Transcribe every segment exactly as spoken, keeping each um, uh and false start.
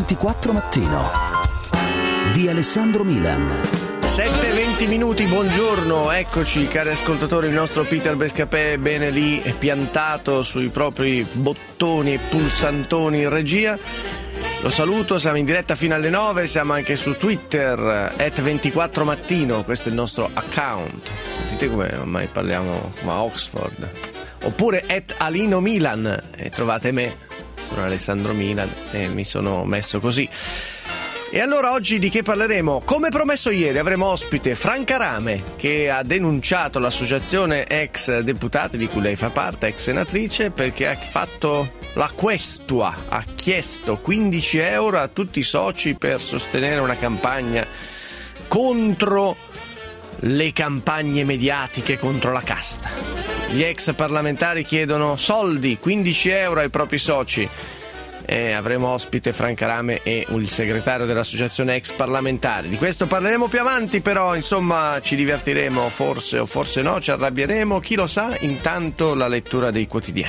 ventiquattro Mattino di Alessandro Milan. sette e venti minuti, buongiorno, eccoci cari ascoltatori, il nostro Peter Bescapè è bene lì, è piantato sui propri bottoni e pulsantoni in regia. Lo saluto, siamo in diretta fino alle nove, siamo anche su Twitter, at ventiquattro mattino, questo è il nostro account. Sentite come ormai parliamo come a Oxford. Oppure at Alino Milan, e trovate me, sono Alessandro Milan e mi sono messo così. E allora oggi di che parleremo? Come promesso ieri avremo ospite Franca Rame, che ha denunciato l'associazione ex deputati di cui lei fa parte, ex senatrice, perché ha fatto la questua, ha chiesto quindici euro a tutti i soci per sostenere una campagna contro le campagne mediatiche contro la casta. Gli ex parlamentari chiedono soldi, quindici euro ai propri soci. E avremo ospite Franca Rame e il segretario dell'associazione ex parlamentari. Di questo parleremo più avanti, però insomma ci divertiremo, forse o forse no, ci arrabbieremo, chi lo sa. Intanto la lettura dei quotidiani.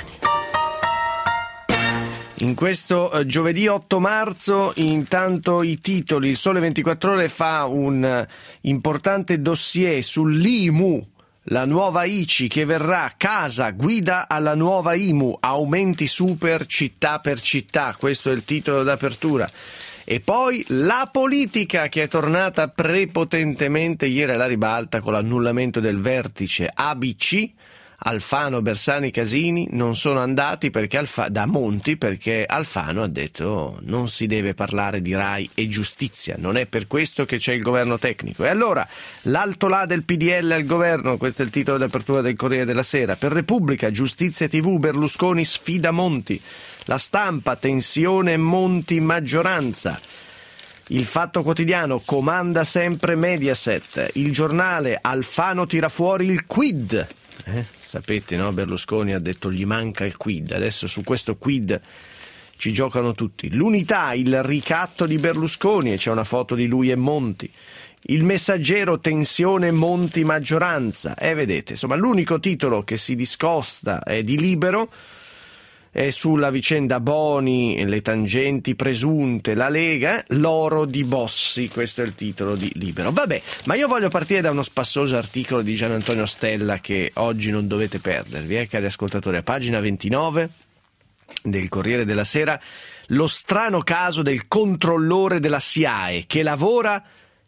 In questo eh, giovedì otto marzo, intanto i titoli. Il Sole ventiquattro Ore fa un eh, importante dossier sull'I M U. La nuova I C I che verrà, casa, guida alla nuova I M U, aumenti super città per città, questo è il titolo d'apertura. E poi la politica che è tornata prepotentemente ieri alla ribalta con l'annullamento del vertice A B C. Alfano, Bersani, Casini non sono andati perché Alfa- da Monti perché Alfano ha detto oh, non si deve parlare di Rai e giustizia, non è per questo che c'è il governo tecnico. E allora l'alto là del P D L al governo, questo è il titolo d'apertura del Corriere della Sera. Per Repubblica, giustizia tivù, Berlusconi sfida Monti. La Stampa, tensione Monti maggioranza. Il Fatto Quotidiano, comanda sempre Mediaset. Il Giornale, Alfano tira fuori il quid. Eh, sapete, no? Berlusconi ha detto gli manca il quid, adesso su questo quid ci giocano tutti. L'Unità, il ricatto di Berlusconi, e c'è una foto di lui e Monti. Il Messaggero, tensione Monti maggioranza. E eh, vedete, insomma l'unico titolo che si discosta è di Libero, è sulla vicenda Boni, le tangenti presunte, la Lega, l'oro di Bossi, questo è il titolo di Libero. Vabbè, ma io voglio partire da uno spassoso articolo di Gian Antonio Stella che oggi non dovete perdervi, eh, cari ascoltatori, a pagina ventinove del Corriere della Sera, lo strano caso del controllore della S I A E che lavora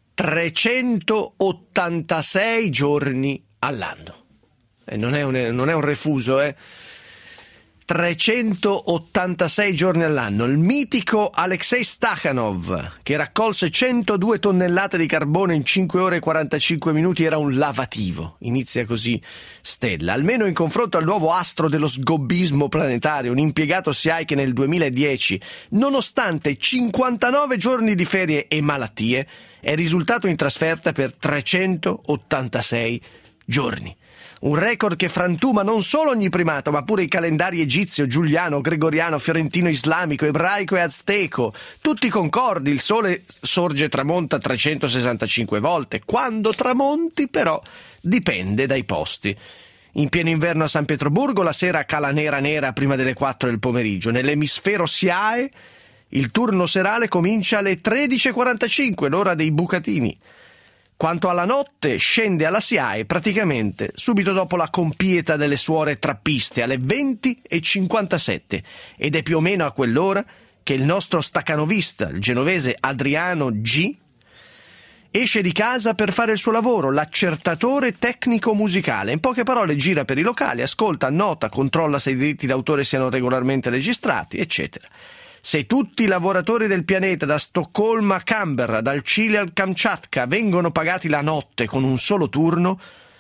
trecentottantasei giorni all'anno. E non è un, non è un refuso, eh. trecentottantasei giorni all'anno. Il mitico Alexei Stakhanov, che raccolse centodue tonnellate di carbone in cinque ore e quarantacinque minuti, era un lavativo. Inizia così Stella. Almeno in confronto al nuovo astro dello sgobbismo planetario, un impiegato S I A E che nel duemiladieci, nonostante cinquantanove giorni di ferie e malattie, è risultato in trasferta per trecentottantasei giorni. Un record che frantuma non solo ogni primato, ma pure i calendari egizio, giuliano, gregoriano, fiorentino, islamico, ebraico e azteco. Tutti concordi, il sole sorge e tramonta trecentosessantacinque volte. Quando tramonti, però, dipende dai posti. In pieno inverno a San Pietroburgo la sera cala nera nera prima delle quattro del pomeriggio. Nell'emisfero S I A E il turno serale comincia alle tredici e quarantacinque, l'ora dei bucatini. Quanto alla notte, scende alla S I A E praticamente subito dopo la compieta delle suore trappiste, alle venti e cinquantasette, ed è più o meno a quell'ora che il nostro staccanovista, il genovese Adriano G, esce di casa per fare il suo lavoro, l'accertatore tecnico musicale. In poche parole gira per i locali, ascolta, annota, controlla se i diritti d'autore siano regolarmente registrati, eccetera. Se tutti i lavoratori del pianeta, da Stoccolma a Canberra, dal Cile al Kamchatka, vengono pagati la notte con un solo turno,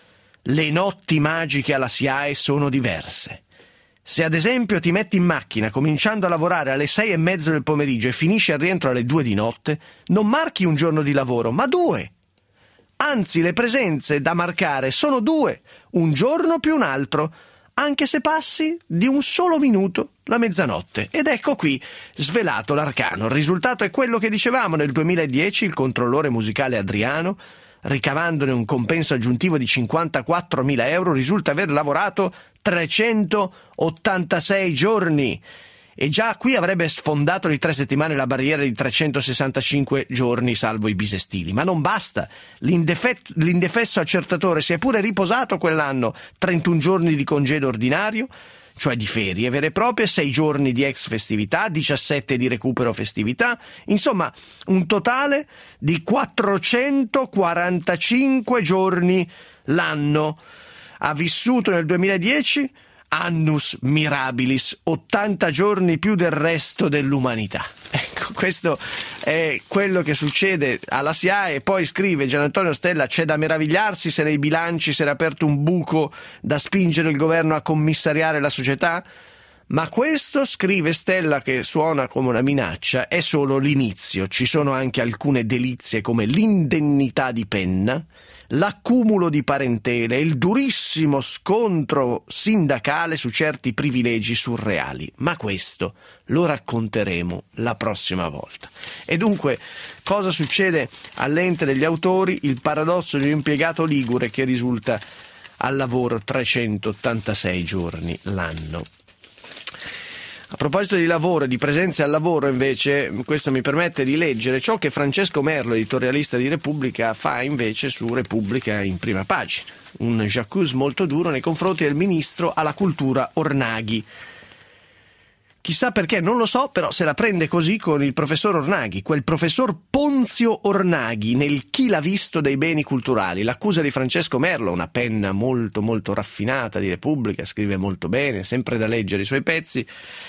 le notti magiche alla S I A E sono diverse. Se ad esempio ti metti in macchina cominciando a lavorare alle sei e mezzo del pomeriggio e finisci al rientro alle due di notte, non marchi un giorno di lavoro, ma due. Anzi, le presenze da marcare sono due, un giorno più un altro, anche se passi di un solo minuto la mezzanotte. Ed ecco qui svelato l'arcano. Il risultato è quello che dicevamo: nel duemiladieci il controllore musicale Adriano, ricavandone un compenso aggiuntivo di cinquantaquattromila euro, risulta aver lavorato trecentottantasei giorni. e già qui avrebbe sfondato di tre settimane la barriera di trecentosessantacinque giorni salvo i bisestili. Ma non basta, L'indefet- l'indefesso accertatore si è pure riposato quell'anno trentuno giorni di congedo ordinario, cioè di ferie vere e proprie, sei giorni di ex festività, diciassette di recupero festività, insomma un totale di quattrocentoquarantacinque giorni l'anno. Ha vissuto nel duemiladieci annus mirabilis, ottanta giorni più del resto dell'umanità. Ecco, questo è quello che succede alla S I A E. Poi scrive Gian Antonio Stella: c'è da meravigliarsi se nei bilanci si era aperto un buco da spingere il governo a commissariare la società. Ma questo, scrive Stella, che suona come una minaccia, è solo l'inizio. Ci sono anche alcune delizie come l'indennità di penna, l'accumulo di parentele e il durissimo scontro sindacale su certi privilegi surreali. Ma questo lo racconteremo la prossima volta. E dunque, cosa succede all'ente degli autori? Il paradosso di un impiegato ligure che risulta al lavoro trecentottantasei giorni l'anno. A proposito di lavoro e di presenze al lavoro, invece, questo mi permette di leggere ciò che Francesco Merlo, editorialista di Repubblica, fa invece su Repubblica in prima pagina. Un j'accuse molto duro nei confronti del ministro alla cultura Ornaghi. Chissà perché, non lo so, però se la prende così con il professor Ornaghi, quel professor Ponzio Ornaghi nel Chi l'ha visto dei beni culturali. L'accusa di Francesco Merlo, una penna molto molto raffinata di Repubblica, scrive molto bene, sempre da leggere i suoi pezzi,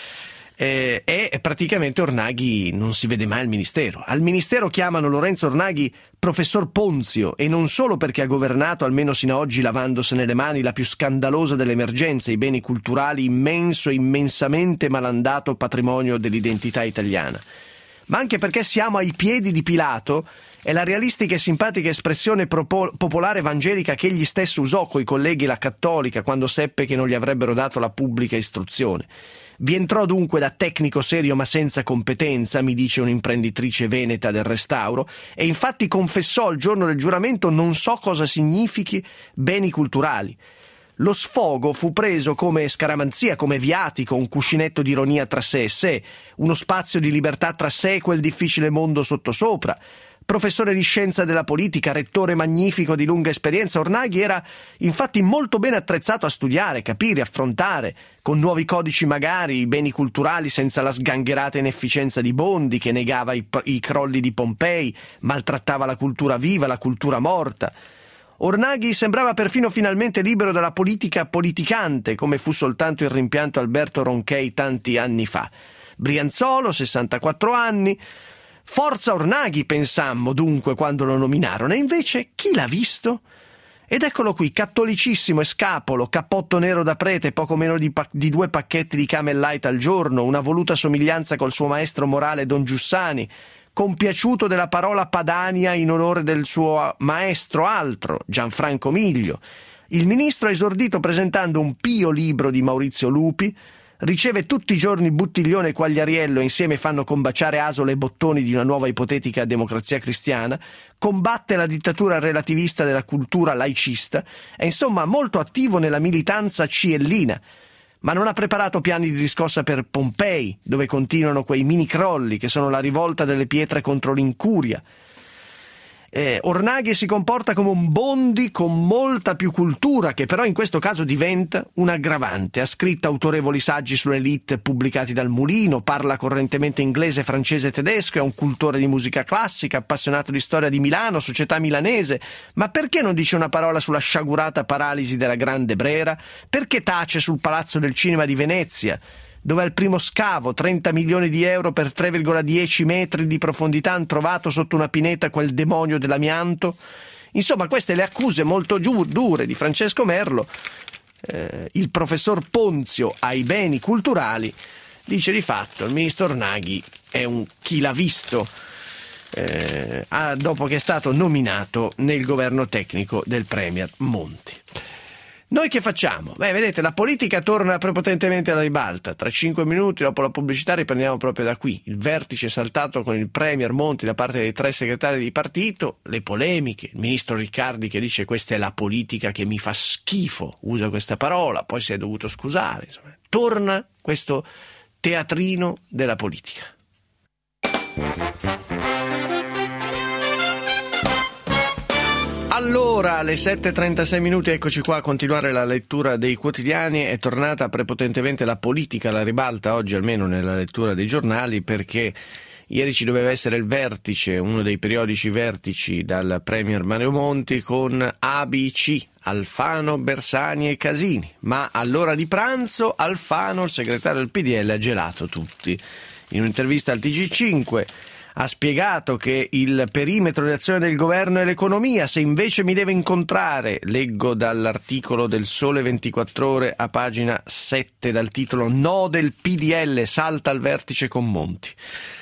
eh, e praticamente Ornaghi non si vede mai al Ministero. Al Ministero chiamano Lorenzo Ornaghi professor Ponzio, e non solo perché ha governato, almeno sino ad oggi, lavandosene le mani, la più scandalosa delle emergenze, i beni culturali, immenso e immensamente malandato patrimonio dell'identità italiana, ma anche perché siamo ai piedi di Pilato e la realistica e simpatica espressione propo- popolare evangelica che egli stesso usò coi colleghi la Cattolica quando seppe che non gli avrebbero dato la pubblica istruzione. Vi entrò dunque da tecnico serio ma senza competenza, mi dice un'imprenditrice veneta del restauro, e infatti confessò il giorno del giuramento: non so cosa significhi beni culturali. Lo sfogo fu preso come scaramanzia, come viatico, un cuscinetto di ironia tra sé e sé, uno spazio di libertà tra sé e quel difficile mondo sottosopra. Professore di scienza della politica, rettore magnifico di lunga esperienza, Ornaghi era infatti molto ben attrezzato a studiare, capire, affrontare, con nuovi codici magari, i beni culturali senza la sgangherata inefficienza di Bondi, che negava i, i crolli di Pompei, maltrattava la cultura viva, la cultura morta. Ornaghi sembrava perfino finalmente libero dalla politica politicante, come fu soltanto il rimpianto Alberto Ronchey tanti anni fa. Brianzolo, sessantaquattro anni... Forza Ornaghi, pensammo dunque quando lo nominarono, e invece chi l'ha visto? Ed eccolo qui, cattolicissimo e scapolo, cappotto nero da prete, poco meno di, pa- di due pacchetti di Camel Light al giorno, una voluta somiglianza col suo maestro morale Don Giussani, compiaciuto della parola Padania in onore del suo maestro altro, Gianfranco Miglio. Il ministro ha esordito presentando un pio libro di Maurizio Lupi, riceve tutti i giorni Buttiglione e Quagliariello, insieme fanno combaciare asole e bottoni di una nuova ipotetica democrazia cristiana, combatte la dittatura relativista della cultura laicista, è insomma molto attivo nella militanza ciellina, ma non ha preparato piani di riscossa per Pompei, dove continuano quei mini crolli che sono la rivolta delle pietre contro l'incuria. Eh, Ornaghi si comporta come un Bondi con molta più cultura, che però in questo caso diventa un aggravante. Ha scritto autorevoli saggi sull'elite pubblicati dal Mulino, parla correntemente inglese, francese e tedesco, è un cultore di musica classica, appassionato di storia di Milano, società milanese. Ma perché non dice una parola sulla sciagurata paralisi della Grande Brera? Perché tace sul Palazzo del Cinema di Venezia, dove al primo scavo trenta milioni di euro per tre virgola dieci metri di profondità hanno trovato sotto una pineta quel demonio dell'amianto? Insomma, queste le accuse molto giu- dure di Francesco Merlo. Eh, il professor Ponzio ai beni culturali dice di fatto il ministro Ornaghi è un chi l'ha visto, eh, ah, dopo che è stato nominato nel governo tecnico del premier Monti. Noi che facciamo? Beh, vedete, la politica torna prepotentemente alla ribalta. Tra cinque minuti dopo la pubblicità riprendiamo proprio da qui. Il vertice saltato con il premier Monti da parte dei tre segretari di partito, le polemiche, il ministro Riccardi che dice questa è la politica che mi fa schifo, usa questa parola, poi si è dovuto scusare. Insomma, torna questo teatrino della politica. Allora, alle sette e trentasei minuti, eccoci qua a continuare la lettura dei quotidiani. È tornata prepotentemente la politica alla ribalta oggi, almeno nella lettura dei giornali, perché ieri ci doveva essere il vertice, uno dei periodici vertici dal Premier Mario Monti con A B C, Alfano, Bersani e Casini, ma all'ora di pranzo Alfano, il segretario del P D L, ha gelato tutti. In un'intervista al T G cinque ha spiegato che il perimetro di azione del governo è l'economia, se invece mi deve incontrare, leggo dall'articolo del Sole ventiquattro Ore a pagina sette dal titolo "No del P D L, salta al vertice con Monti".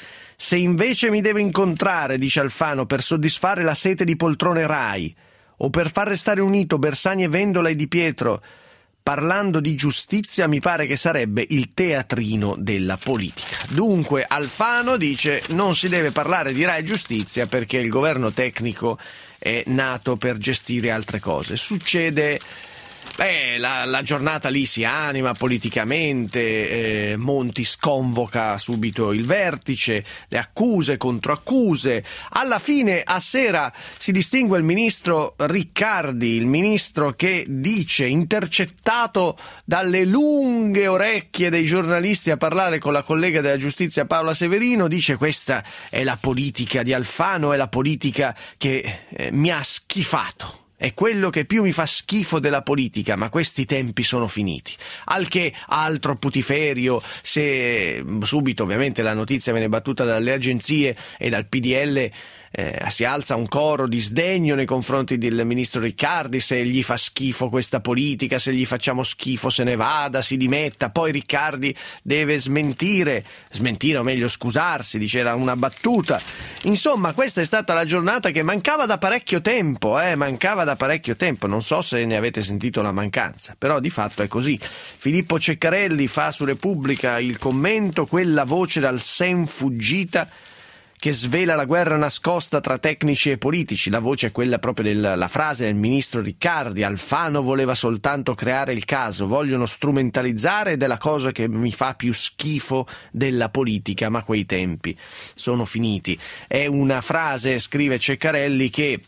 Se invece mi deve incontrare, dice Alfano, per soddisfare la sete di poltrone Rai o per far restare unito Bersani e Vendola e Di Pietro parlando di giustizia, mi pare che sarebbe il teatrino della politica. Dunque Alfano dice non si deve parlare di Rai Giustizia perché il governo tecnico è nato per gestire altre cose. Succede... Beh, la, la giornata lì si anima politicamente, eh, Monti sconvoca subito il vertice, le accuse, controaccuse. Alla fine, a sera, si distingue il ministro Riccardi, il ministro che dice, intercettato dalle lunghe orecchie dei giornalisti a parlare con la collega della giustizia Paola Severino, dice questa è la politica di Alfano, è la politica che eh, mi ha schifato. È quello che più mi fa schifo della politica, ma questi tempi sono finiti. Al che altro putiferio, se subito ovviamente la notizia viene battuta dalle agenzie e dal P D L, eh, si alza un coro di sdegno nei confronti del ministro Riccardi, se gli fa schifo questa politica, se gli facciamo schifo se ne vada, si dimetta. Poi Riccardi deve smentire, smentire o meglio scusarsi, dice era una battuta. Insomma, questa è stata la giornata che mancava da parecchio tempo, eh, mancava da parecchio tempo, non so se ne avete sentito la mancanza, però di fatto è così. Filippo Ceccarelli fa su Repubblica il commento, quella voce dal Sen fuggita che svela la guerra nascosta tra tecnici e politici. La voce è quella proprio della frase del ministro Riccardi: Alfano voleva soltanto creare il caso, vogliono strumentalizzare ed è la cosa che mi fa più schifo della politica, ma quei tempi sono finiti. È una frase, scrive Ceccarelli, che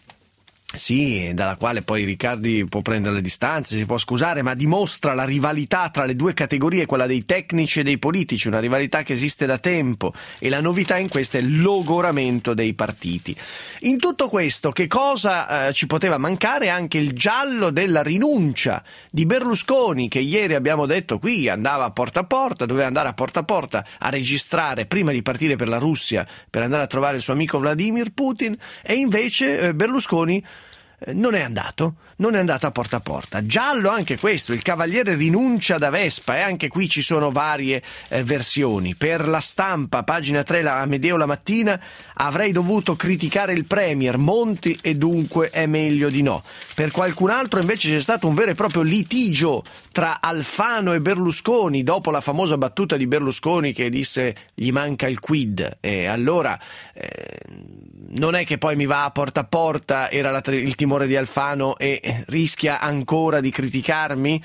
sì, dalla quale poi Riccardi può prendere le distanze, si può scusare, ma dimostra la rivalità tra le due categorie, quella dei tecnici e dei politici, una rivalità che esiste da tempo, e la novità in questo è il logoramento dei partiti. In tutto questo, che cosa eh, ci poteva mancare? Anche il giallo della rinuncia di Berlusconi, che ieri abbiamo detto qui andava a porta a porta, doveva andare a porta a porta a registrare prima di partire per la Russia per andare a trovare il suo amico Vladimir Putin, e invece eh, Berlusconi non è andato, non è andato a porta a porta. Giallo anche questo, il Cavaliere rinuncia da Vespa, e anche qui ci sono varie eh, versioni. Per La Stampa, pagina tre, la Amedeo La Mattina, avrei dovuto criticare il Premier Monti e dunque è meglio di no. Per qualcun altro invece c'è stato un vero e proprio litigio tra Alfano e Berlusconi dopo la famosa battuta di Berlusconi che disse gli manca il quid, e allora eh, non è che poi mi va a porta a porta, era la, il timore di Alfano, e rischia ancora di criticarmi.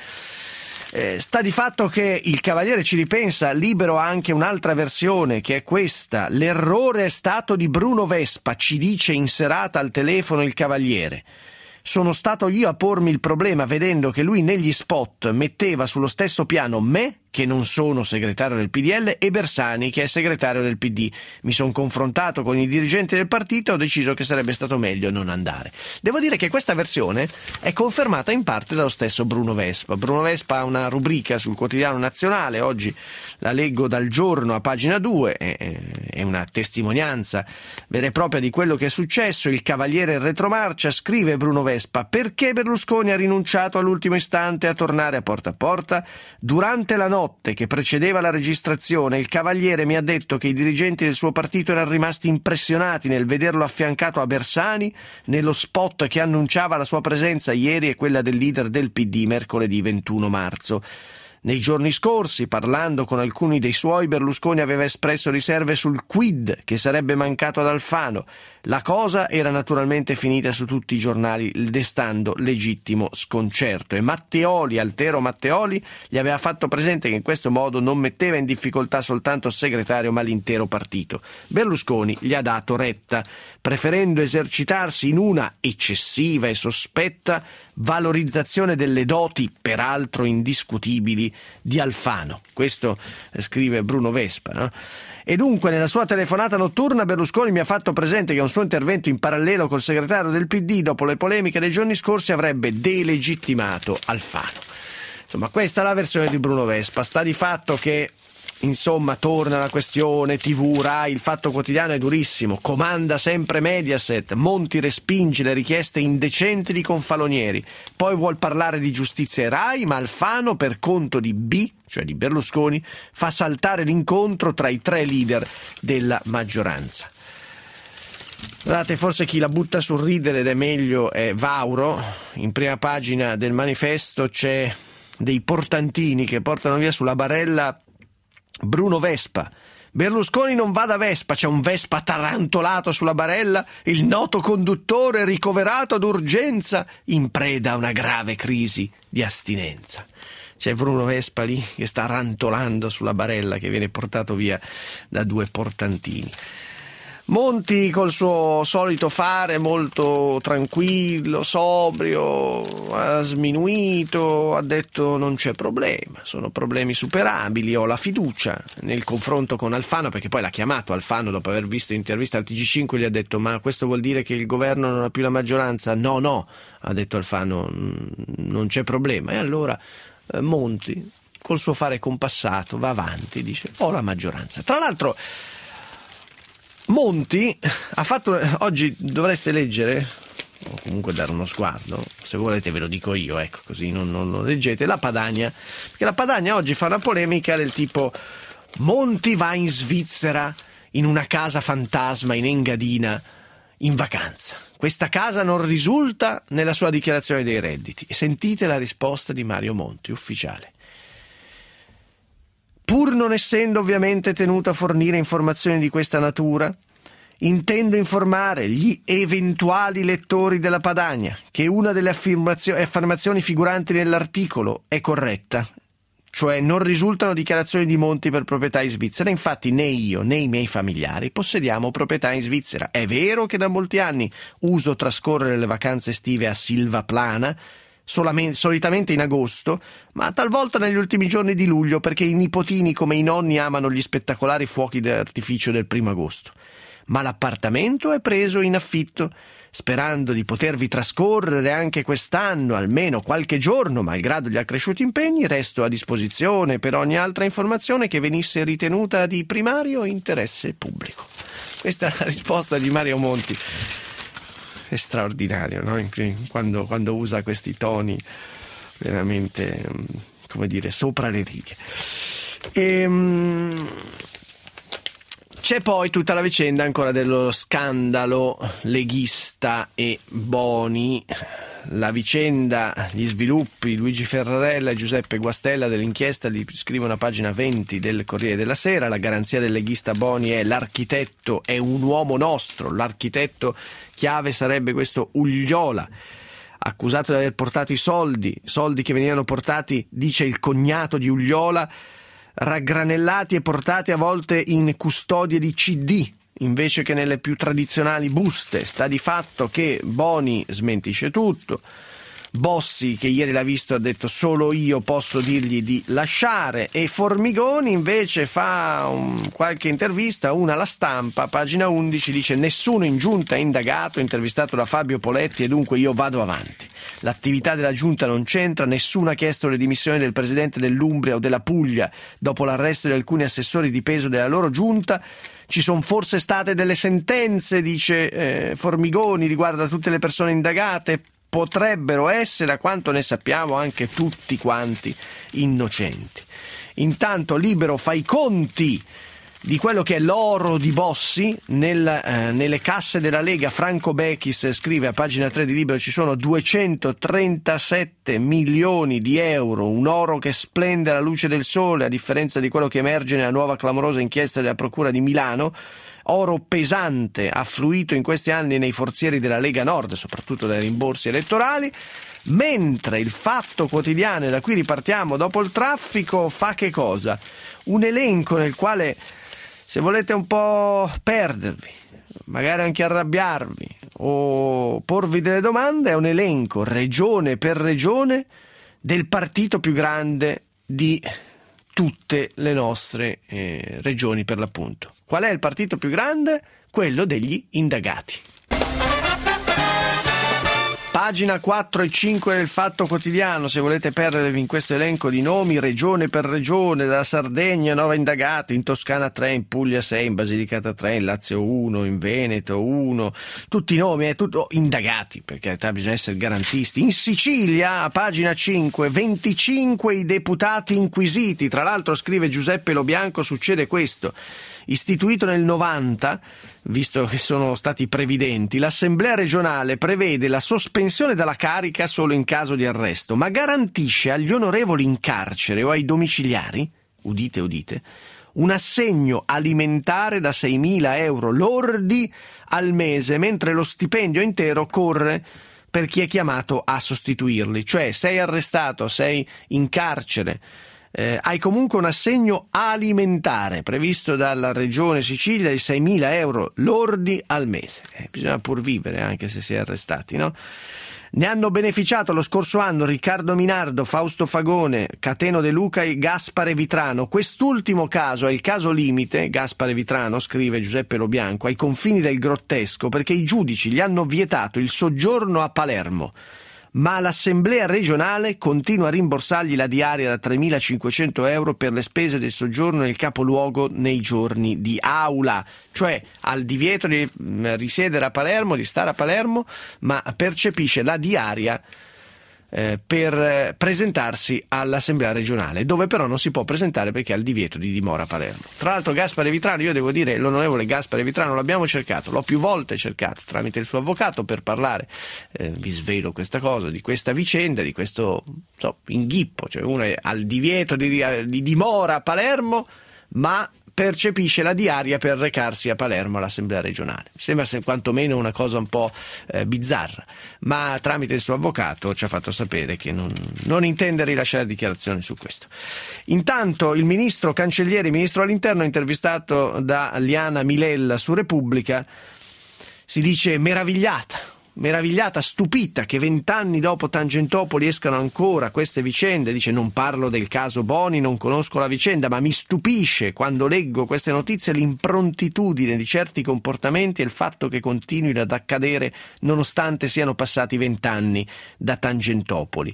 Eh, sta di fatto che il Cavaliere ci ripensa, Libero ha anche un'altra versione che è questa: l'errore è stato di Bruno Vespa, ci dice in serata al telefono il Cavaliere. Sono stato io a pormi il problema vedendo che lui negli spot metteva sullo stesso piano me, che non sono segretario del P D L, e Bersani, che è segretario del P D. Mi sono confrontato con i dirigenti del partito e ho deciso che sarebbe stato meglio non andare. Devo dire che questa versione è confermata in parte dallo stesso Bruno Vespa. Bruno Vespa ha una rubrica sul Quotidiano Nazionale, oggi la leggo dal Giorno a pagina due, è una testimonianza vera e propria di quello che è successo. Il Cavaliere in retromarcia, scrive Bruno Vespa: perché Berlusconi ha rinunciato all'ultimo istante a tornare a porta a porta? Durante la notte che precedeva la registrazione, il Cavaliere mi ha detto che i dirigenti del suo partito erano rimasti impressionati nel vederlo affiancato a Bersani nello spot che annunciava la sua presenza ieri e quella del leader del P D mercoledì ventuno marzo. Nei giorni scorsi, parlando con alcuni dei suoi, Berlusconi aveva espresso riserve sul quid che sarebbe mancato ad Alfano. La cosa era naturalmente finita su tutti i giornali, destando legittimo sconcerto. E Matteoli, Altero Matteoli, gli aveva fatto presente che in questo modo non metteva in difficoltà soltanto il segretario, ma l'intero partito. Berlusconi gli ha dato retta, preferendo esercitarsi in una eccessiva e sospetta valorizzazione delle doti, peraltro indiscutibili, di Alfano. Questo scrive Bruno Vespa, no? E dunque nella sua telefonata notturna Berlusconi mi ha fatto presente che un suo intervento in parallelo col segretario del P D dopo le polemiche dei giorni scorsi avrebbe delegittimato Alfano. Insomma, questa è la versione di Bruno Vespa. Sta di fatto che insomma torna la questione tivù, Rai, il Fatto Quotidiano è durissimo, comanda sempre Mediaset, Monti respinge le richieste indecenti di Confalonieri, poi vuol parlare di giustizia e Rai, ma Alfano per conto di B, cioè di Berlusconi, fa saltare l'incontro tra i tre leader della maggioranza. Guardate, forse chi la butta sul ridere ed è meglio è Vauro. In prima pagina del Manifesto c'è dei portantini che portano via sulla barella Bruno Vespa. Berlusconi non va da Vespa, c'è un Vespa tarantolato sulla barella, il noto conduttore ricoverato d'urgenza in preda a una grave crisi di astinenza. C'è Bruno Vespa lì che sta rantolando sulla barella che viene portato via da due portantini. Monti col suo solito fare molto tranquillo, sobrio, ha sminuito, ha detto non c'è problema, sono problemi superabili, ho la fiducia nel confronto con Alfano, perché poi l'ha chiamato Alfano dopo aver visto l'intervista al T G cinque, gli ha detto ma questo vuol dire che il governo non ha più la maggioranza? No, no, ha detto Alfano, non c'è problema. E allora eh, Monti col suo fare compassato va avanti, dice ho la maggioranza. Tra l'altro Monti ha fatto, oggi dovreste leggere o comunque dare uno sguardo, se volete ve lo dico io, ecco, così non, non lo leggete, la Padania, perché la Padania oggi fa una polemica del tipo Monti va in Svizzera in una casa fantasma in Engadina in vacanza, questa casa non risulta nella sua dichiarazione dei redditi. E sentite la risposta di Mario Monti, ufficiale. Pur non essendo ovviamente tenuto a fornire informazioni di questa natura, intendo informare gli eventuali lettori della Padania che una delle affermazio- affermazioni figuranti nell'articolo è corretta, cioè non risultano dichiarazioni di Monti per proprietà in Svizzera. Infatti né io né i miei familiari possediamo proprietà in Svizzera. È vero che da molti anni uso trascorrere le vacanze estive a Silvaplana, Solamente, solitamente in agosto, ma talvolta negli ultimi giorni di luglio, perché i nipotini come i nonni amano gli spettacolari fuochi d'artificio del primo agosto. Ma l'appartamento è preso in affitto, sperando di potervi trascorrere anche quest'anno almeno qualche giorno, malgrado gli accresciuti impegni. Resto a disposizione per ogni altra informazione che venisse ritenuta di primario interesse pubblico. Questa è la risposta di Mario Monti. È straordinario, no? Quando, quando usa questi toni veramente, come dire, sopra le righe. E, um, c'è poi tutta la vicenda ancora dello scandalo leghista e Boni, la vicenda, gli sviluppi, Luigi Ferrarella e Giuseppe Guastella dell'inchiesta li scrivono a pagina venti del Corriere della Sera. La garanzia del leghista Boni è l'architetto, è un uomo nostro, l'architetto chiave sarebbe questo Ugliola, accusato di aver portato i soldi, soldi che venivano portati, dice il cognato di Ugliola, raggranellati e portati a volte in custodie di C D invece che nelle più tradizionali buste. Sta di fatto che Boni smentisce tutto. Bossi, che ieri l'ha visto, ha detto solo io posso dirgli di lasciare, e Formigoni invece fa un, qualche intervista, una alla Stampa, pagina undici, dice nessuno in giunta è indagato, intervistato da Fabio Poletti, e dunque io vado avanti. L'attività della giunta non c'entra, nessuno ha chiesto le dimissioni del presidente dell'Umbria o della Puglia dopo l'arresto di alcuni assessori di peso della loro giunta. Ci sono forse state delle sentenze, dice eh, Formigoni, riguardo a tutte le persone indagate. Potrebbero essere, a quanto ne sappiamo, anche tutti quanti innocenti. Intanto Libero fa i conti di quello che è l'oro di Bossi. Nel, eh, nelle casse della Lega, Franco Bechis scrive a pagina tre di Libero, ci sono duecentotrentasette milioni di euro, un oro che splende alla luce del sole, a differenza di quello che emerge nella nuova clamorosa inchiesta della Procura di Milano. Oro pesante affluito in questi anni nei forzieri della Lega Nord, soprattutto dai rimborsi elettorali. Mentre il Fatto Quotidiano, da qui ripartiamo dopo il traffico, fa che cosa? Un elenco nel quale, se volete un po' perdervi, magari anche arrabbiarvi o porvi delle domande, è un elenco regione per regione del partito più grande di tutte le nostre eh, regioni, per l'appunto. Qual è il partito più grande? Quello degli indagati. Pagina quattro e cinque del Fatto Quotidiano, se volete perdervi in questo elenco di nomi, regione per regione, dalla Sardegna nove indagati, in Toscana tre, in Puglia sei, in Basilicata tre, in Lazio uno, in Veneto uno, tutti i nomi, è tutto indagati, perché bisogna essere garantisti. In Sicilia, a pagina cinque, venticinque i deputati inquisiti, tra l'altro scrive Giuseppe Lobianco, succede questo. Istituito nel novanta, visto che sono stati previdenti, l'Assemblea regionale prevede la sospensione dalla carica solo in caso di arresto, ma garantisce agli onorevoli in carcere o ai domiciliari, udite udite, un assegno alimentare da seimila euro lordi al mese, mentre lo stipendio intero corre per chi è chiamato a sostituirli. Cioè, sei arrestato, sei in carcere, Eh, hai comunque un assegno alimentare previsto dalla Regione Sicilia di seimila euro lordi al mese. Eh, bisogna pur vivere anche se si è arrestati, no? Ne hanno beneficiato lo scorso anno Riccardo Minardo, Fausto Fagone, Cateno De Luca e Gaspare Vitrano. Quest'ultimo caso è il caso limite, Gaspare Vitrano, scrive Giuseppe Lobianco, ai confini del grottesco, perché i giudici gli hanno vietato il soggiorno a Palermo, ma l'Assemblea regionale continua a rimborsargli la diaria da tremilacinquecento euro per le spese del soggiorno nel capoluogo nei giorni di aula, cioè al divieto di risiedere a Palermo, di stare a Palermo, ma percepisce la diaria eh, per presentarsi all'Assemblea regionale, dove però non si può presentare perché ha il divieto di dimora a Palermo. Tra l'altro Gaspare Vitrano, io devo dire, l'onorevole Gaspare Vitrano l'abbiamo cercato, l'ho più volte cercato tramite il suo avvocato per parlare, eh, vi svelo questa cosa, di questa vicenda, di questo so, inghippo, cioè uno è al divieto di, di dimora a Palermo, ma percepisce la diaria per recarsi a Palermo all'Assemblea regionale. Mi sembra se, quantomeno una cosa un po' eh, bizzarra, ma tramite il suo avvocato ci ha fatto sapere che non, non intende rilasciare dichiarazioni su questo. Intanto il ministro Cancellieri, ministro all'interno, intervistato da Liana Milella su Repubblica, si dice meravigliata. Meravigliata, stupita che vent'anni dopo Tangentopoli escano ancora queste vicende. Dice: non parlo del caso Boni, non conosco la vicenda, ma mi stupisce quando leggo queste notizie l'improntitudine di certi comportamenti e il fatto che continuino ad accadere nonostante siano passati vent'anni da Tangentopoli.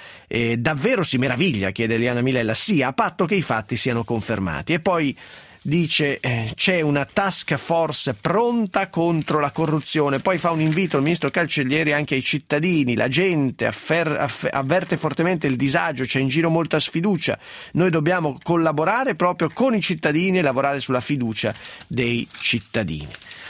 E davvero si meraviglia, chiede Liana Milella, sì, a patto che i fatti siano confermati. E poi dice eh, c'è una task force pronta contro la corruzione. Poi fa un invito al ministro Cancellieri anche ai cittadini, la gente affer- aff- avverte fortemente il disagio, c'è in giro molta sfiducia, noi dobbiamo collaborare proprio con i cittadini e lavorare sulla fiducia dei cittadini.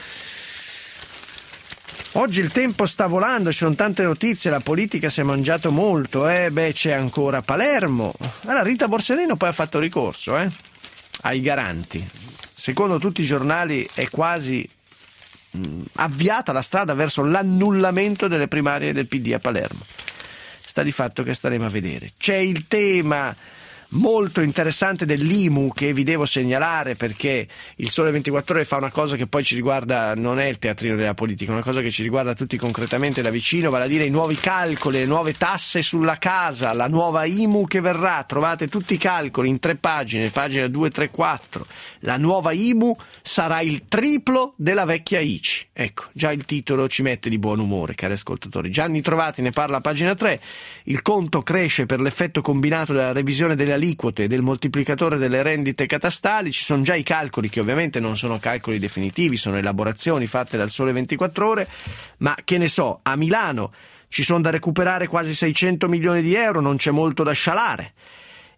Oggi il tempo sta volando, ci sono tante notizie, la politica si è mangiato molto, eh? Beh, c'è ancora Palermo. Allora Rita Borsellino poi ha fatto ricorso, eh? ai garanti. Secondo tutti i giornali è quasi mh, avviata la strada verso l'annullamento delle primarie del P D a Palermo. Sta di fatto che staremo a vedere. C'è il tema molto interessante dell'I M U che vi devo segnalare, perché il Sole ventiquattro Ore fa una cosa che poi ci riguarda, non è il teatrino della politica, una cosa che ci riguarda tutti concretamente da vicino, vale a dire i nuovi calcoli, le nuove tasse sulla casa, la nuova I M U che verrà. Trovate tutti i calcoli in tre pagine, pagina due, tre, quattro. La nuova I M U sarà il triplo della vecchia I C I. Ecco, già il titolo ci mette di buon umore, cari ascoltatori. Gianni Trovati ne parla a pagina tre. Il conto cresce per l'effetto combinato della revisione delle aliquote e del moltiplicatore delle rendite catastali. Ci sono già i calcoli, che ovviamente non sono calcoli definitivi, sono elaborazioni fatte dal Sole ventiquattro Ore, ma che ne so, a Milano ci sono da recuperare quasi seicento milioni di euro, non c'è molto da scialare.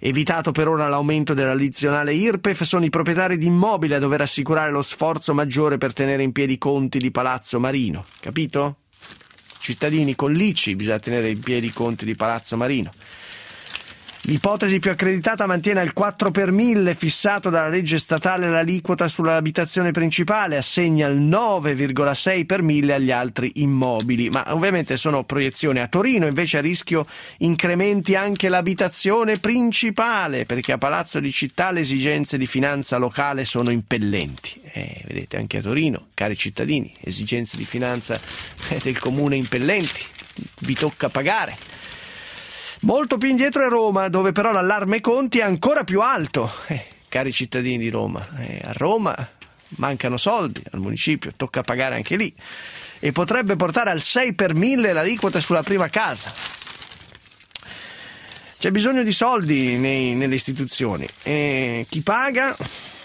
Evitato per ora l'aumento dell'addizionale I R P E F, sono i proprietari di immobili a dover assicurare lo sforzo maggiore per tenere in piedi i conti di Palazzo Marino. Capito? Cittadini, con l'I C I bisogna tenere in piedi i conti di Palazzo Marino. L'ipotesi più accreditata mantiene il quattro per mille fissato dalla legge statale l'aliquota sull'abitazione principale, assegna il nove virgola sei per mille agli altri immobili, ma ovviamente sono proiezioni. A Torino invece a rischio incrementi anche l'abitazione principale, perché a Palazzo di Città le esigenze di finanza locale sono impellenti. Eh, vedete, anche a Torino, cari cittadini, esigenze di finanza del comune impellenti, vi tocca pagare. Molto più indietro è Roma, dove però l'allarme conti è ancora più alto. Eh, cari cittadini di Roma, eh, a Roma mancano soldi, al municipio tocca pagare anche lì, e potrebbe portare al sei per mille l'aliquota sulla prima casa. C'è bisogno di soldi nei, nelle istituzioni. E chi paga?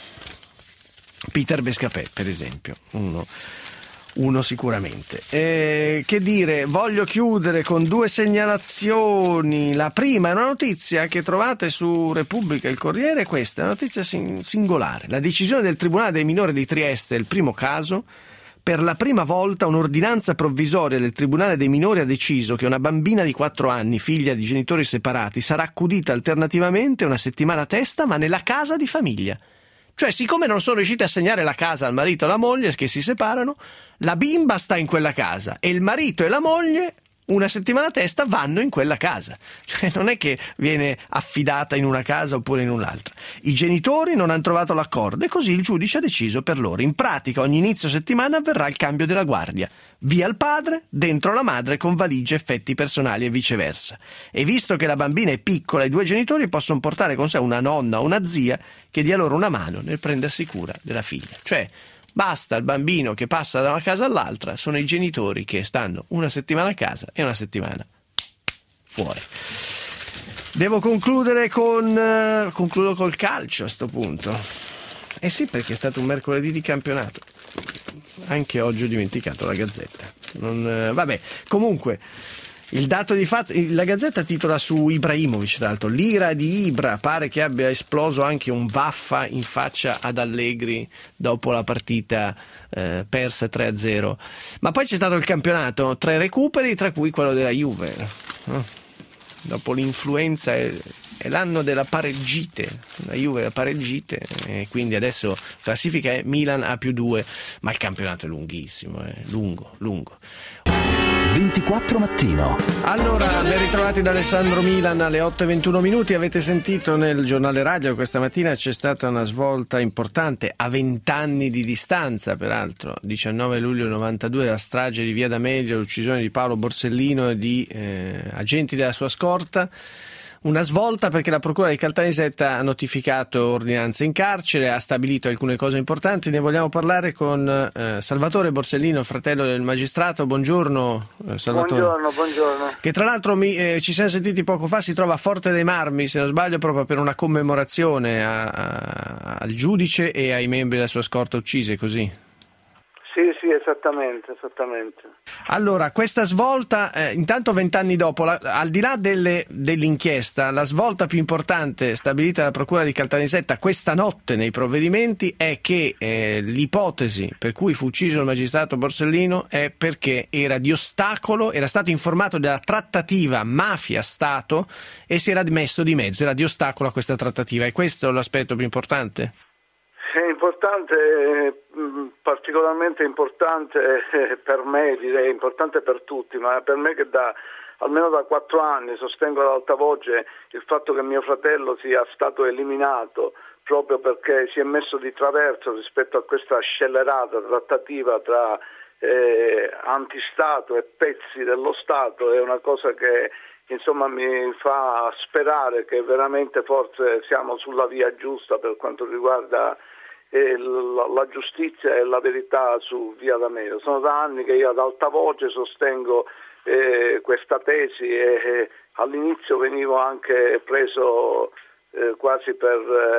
Peter Bescapè, per esempio, uno... Uno sicuramente. Eh, che dire, voglio chiudere con due segnalazioni. La prima è una notizia che trovate su Repubblica, il Corriere, questa è una notizia sing- singolare. La decisione del Tribunale dei minori di Trieste è il primo caso. Per la prima volta un'ordinanza provvisoria del Tribunale dei minori ha deciso che una bambina di quattro anni, figlia di genitori separati, sarà accudita alternativamente una settimana a testa, ma nella casa di famiglia. Cioè, siccome non sono riusciti a assegnare la casa al marito e alla moglie, che si separano, la bimba sta in quella casa e il marito e la moglie una settimana a testa vanno in quella casa. Cioè, non è che viene affidata in una casa oppure in un'altra. I genitori non hanno trovato l'accordo e così il giudice ha deciso per loro. In pratica ogni inizio settimana avverrà il cambio della guardia. Via il padre, dentro la madre con valigie, effetti personali e viceversa. E visto che la bambina è piccola, i due genitori possono portare con sé una nonna o una zia che dia loro una mano nel prendersi cura della figlia. Cioè, basta il bambino che passa da una casa all'altra, sono i genitori che stanno una settimana a casa e una settimana fuori. Devo concludere con... Uh, concludo col calcio a sto punto. Eh sì, perché è stato un mercoledì di campionato. Anche oggi ho dimenticato la Gazzetta. Non, uh, vabbè, comunque... Il dato di fatto, la Gazzetta titola su Ibrahimovic, tra l'altro, l'ira di Ibra, pare che abbia esploso anche un vaffa in faccia ad Allegri dopo la partita eh, persa tre a zero. Ma poi c'è stato il campionato, tre recuperi, tra cui quello della Juve. Oh. Dopo l'influenza è, è l'anno della pareggite, la Juve la pareggite, e quindi adesso classifica è Milan a più due, ma il campionato è lunghissimo, è lungo, lungo. ventiquattro mattino. Allora, ben ritrovati da Alessandro Milan alle otto e ventuno minuti. Avete sentito nel giornale radio questa mattina c'è stata una svolta importante a vent'anni di distanza, peraltro, diciannove luglio novantadue, la strage di Via D'Amelio, l'uccisione di Paolo Borsellino e di eh, agenti della sua scorta. Una svolta perché la Procura di Caltanissetta ha notificato ordinanze in carcere, ha stabilito alcune cose importanti. Ne vogliamo parlare con eh, Salvatore Borsellino, fratello del magistrato. Buongiorno eh, Salvatore. Buongiorno, buongiorno. Che tra l'altro mi, eh, ci siamo sentiti poco fa, si trova a Forte dei Marmi, se non sbaglio, proprio per una commemorazione a, a, al giudice e ai membri della sua scorta uccisi, così? Sì, sì, esattamente, esattamente. Allora, questa svolta, eh, intanto vent'anni dopo, la, al di là delle, dell'inchiesta, la svolta più importante stabilita dalla Procura di Caltanissetta questa notte nei provvedimenti è che eh, l'ipotesi per cui fu ucciso il magistrato Borsellino è perché era di ostacolo, era stato informato della trattativa mafia-Stato e si era messo di mezzo, era di ostacolo a questa trattativa. È questo l'aspetto più importante? È importante, particolarmente importante per me, direi importante per tutti, ma per me che da almeno da quattro anni sostengo ad alta voce il fatto che mio fratello sia stato eliminato proprio perché si è messo di traverso rispetto a questa scellerata trattativa tra eh, antistato e pezzi dello Stato, è una cosa che insomma mi fa sperare che veramente forse siamo sulla via giusta per quanto riguarda E la, la giustizia e la verità su Via D'Amelio. Sono da anni che io ad alta voce sostengo eh, questa tesi e eh, all'inizio venivo anche preso eh, quasi per,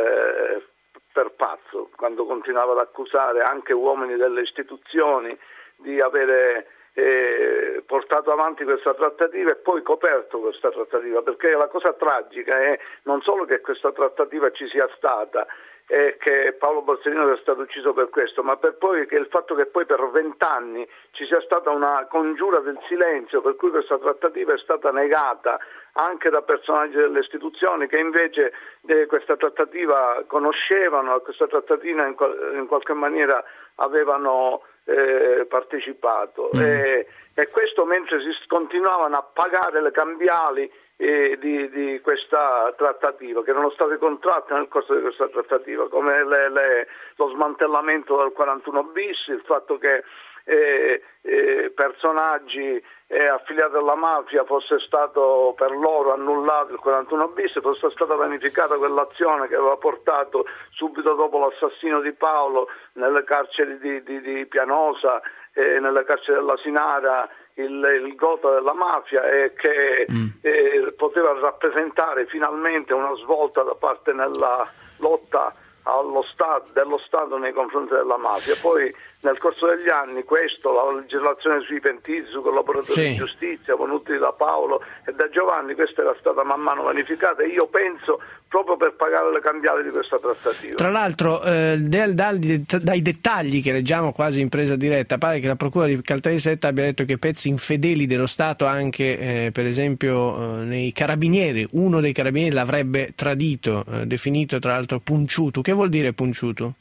eh, per pazzo quando continuavo ad accusare anche uomini delle istituzioni di avere eh, portato avanti questa trattativa e poi coperto questa trattativa, perché la cosa tragica è non solo che questa trattativa ci sia stata e che Paolo Borsellino sia stato ucciso per questo, ma per poi che il fatto che poi per vent'anni ci sia stata una congiura del silenzio per cui questa trattativa è stata negata anche da personaggi delle istituzioni che invece eh, questa trattativa conoscevano e questa trattativa in, qual- in qualche maniera avevano eh, partecipato mm. e, e questo mentre si continuavano a pagare le cambiali eh, di, di questa trattativa, che erano state contratte nel corso di questa trattativa, come le, le, lo smantellamento del quarantuno bis, il fatto che eh, eh, personaggi eh, affiliati alla mafia fosse stato per loro annullato il quarantuno bis, fosse stata pianificata quell'azione che aveva portato subito dopo l'assassinio di Paolo nelle carceri di, di, di Pianosa e eh, nelle carceri dell'Asinara il, il gota della mafia e che mm. eh, poteva rappresentare finalmente una svolta da parte nella lotta allo Stato, dello Stato nei confronti della mafia. Poi nel corso degli anni questo, la legislazione sui pentiti, sui collaboratori sì. di giustizia venuti da Paolo e da Giovanni, questa era stata man mano vanificata e io penso proprio per pagare le cambiali di questa trattativa. Tra l'altro eh, dal, dal, dai dettagli che leggiamo quasi in presa diretta pare che la procura di Caltanissetta abbia detto che pezzi infedeli dello Stato anche eh, per esempio eh, nei carabinieri, uno dei carabinieri l'avrebbe tradito, eh, definito tra l'altro punciuto. Che vuol dire punciuto?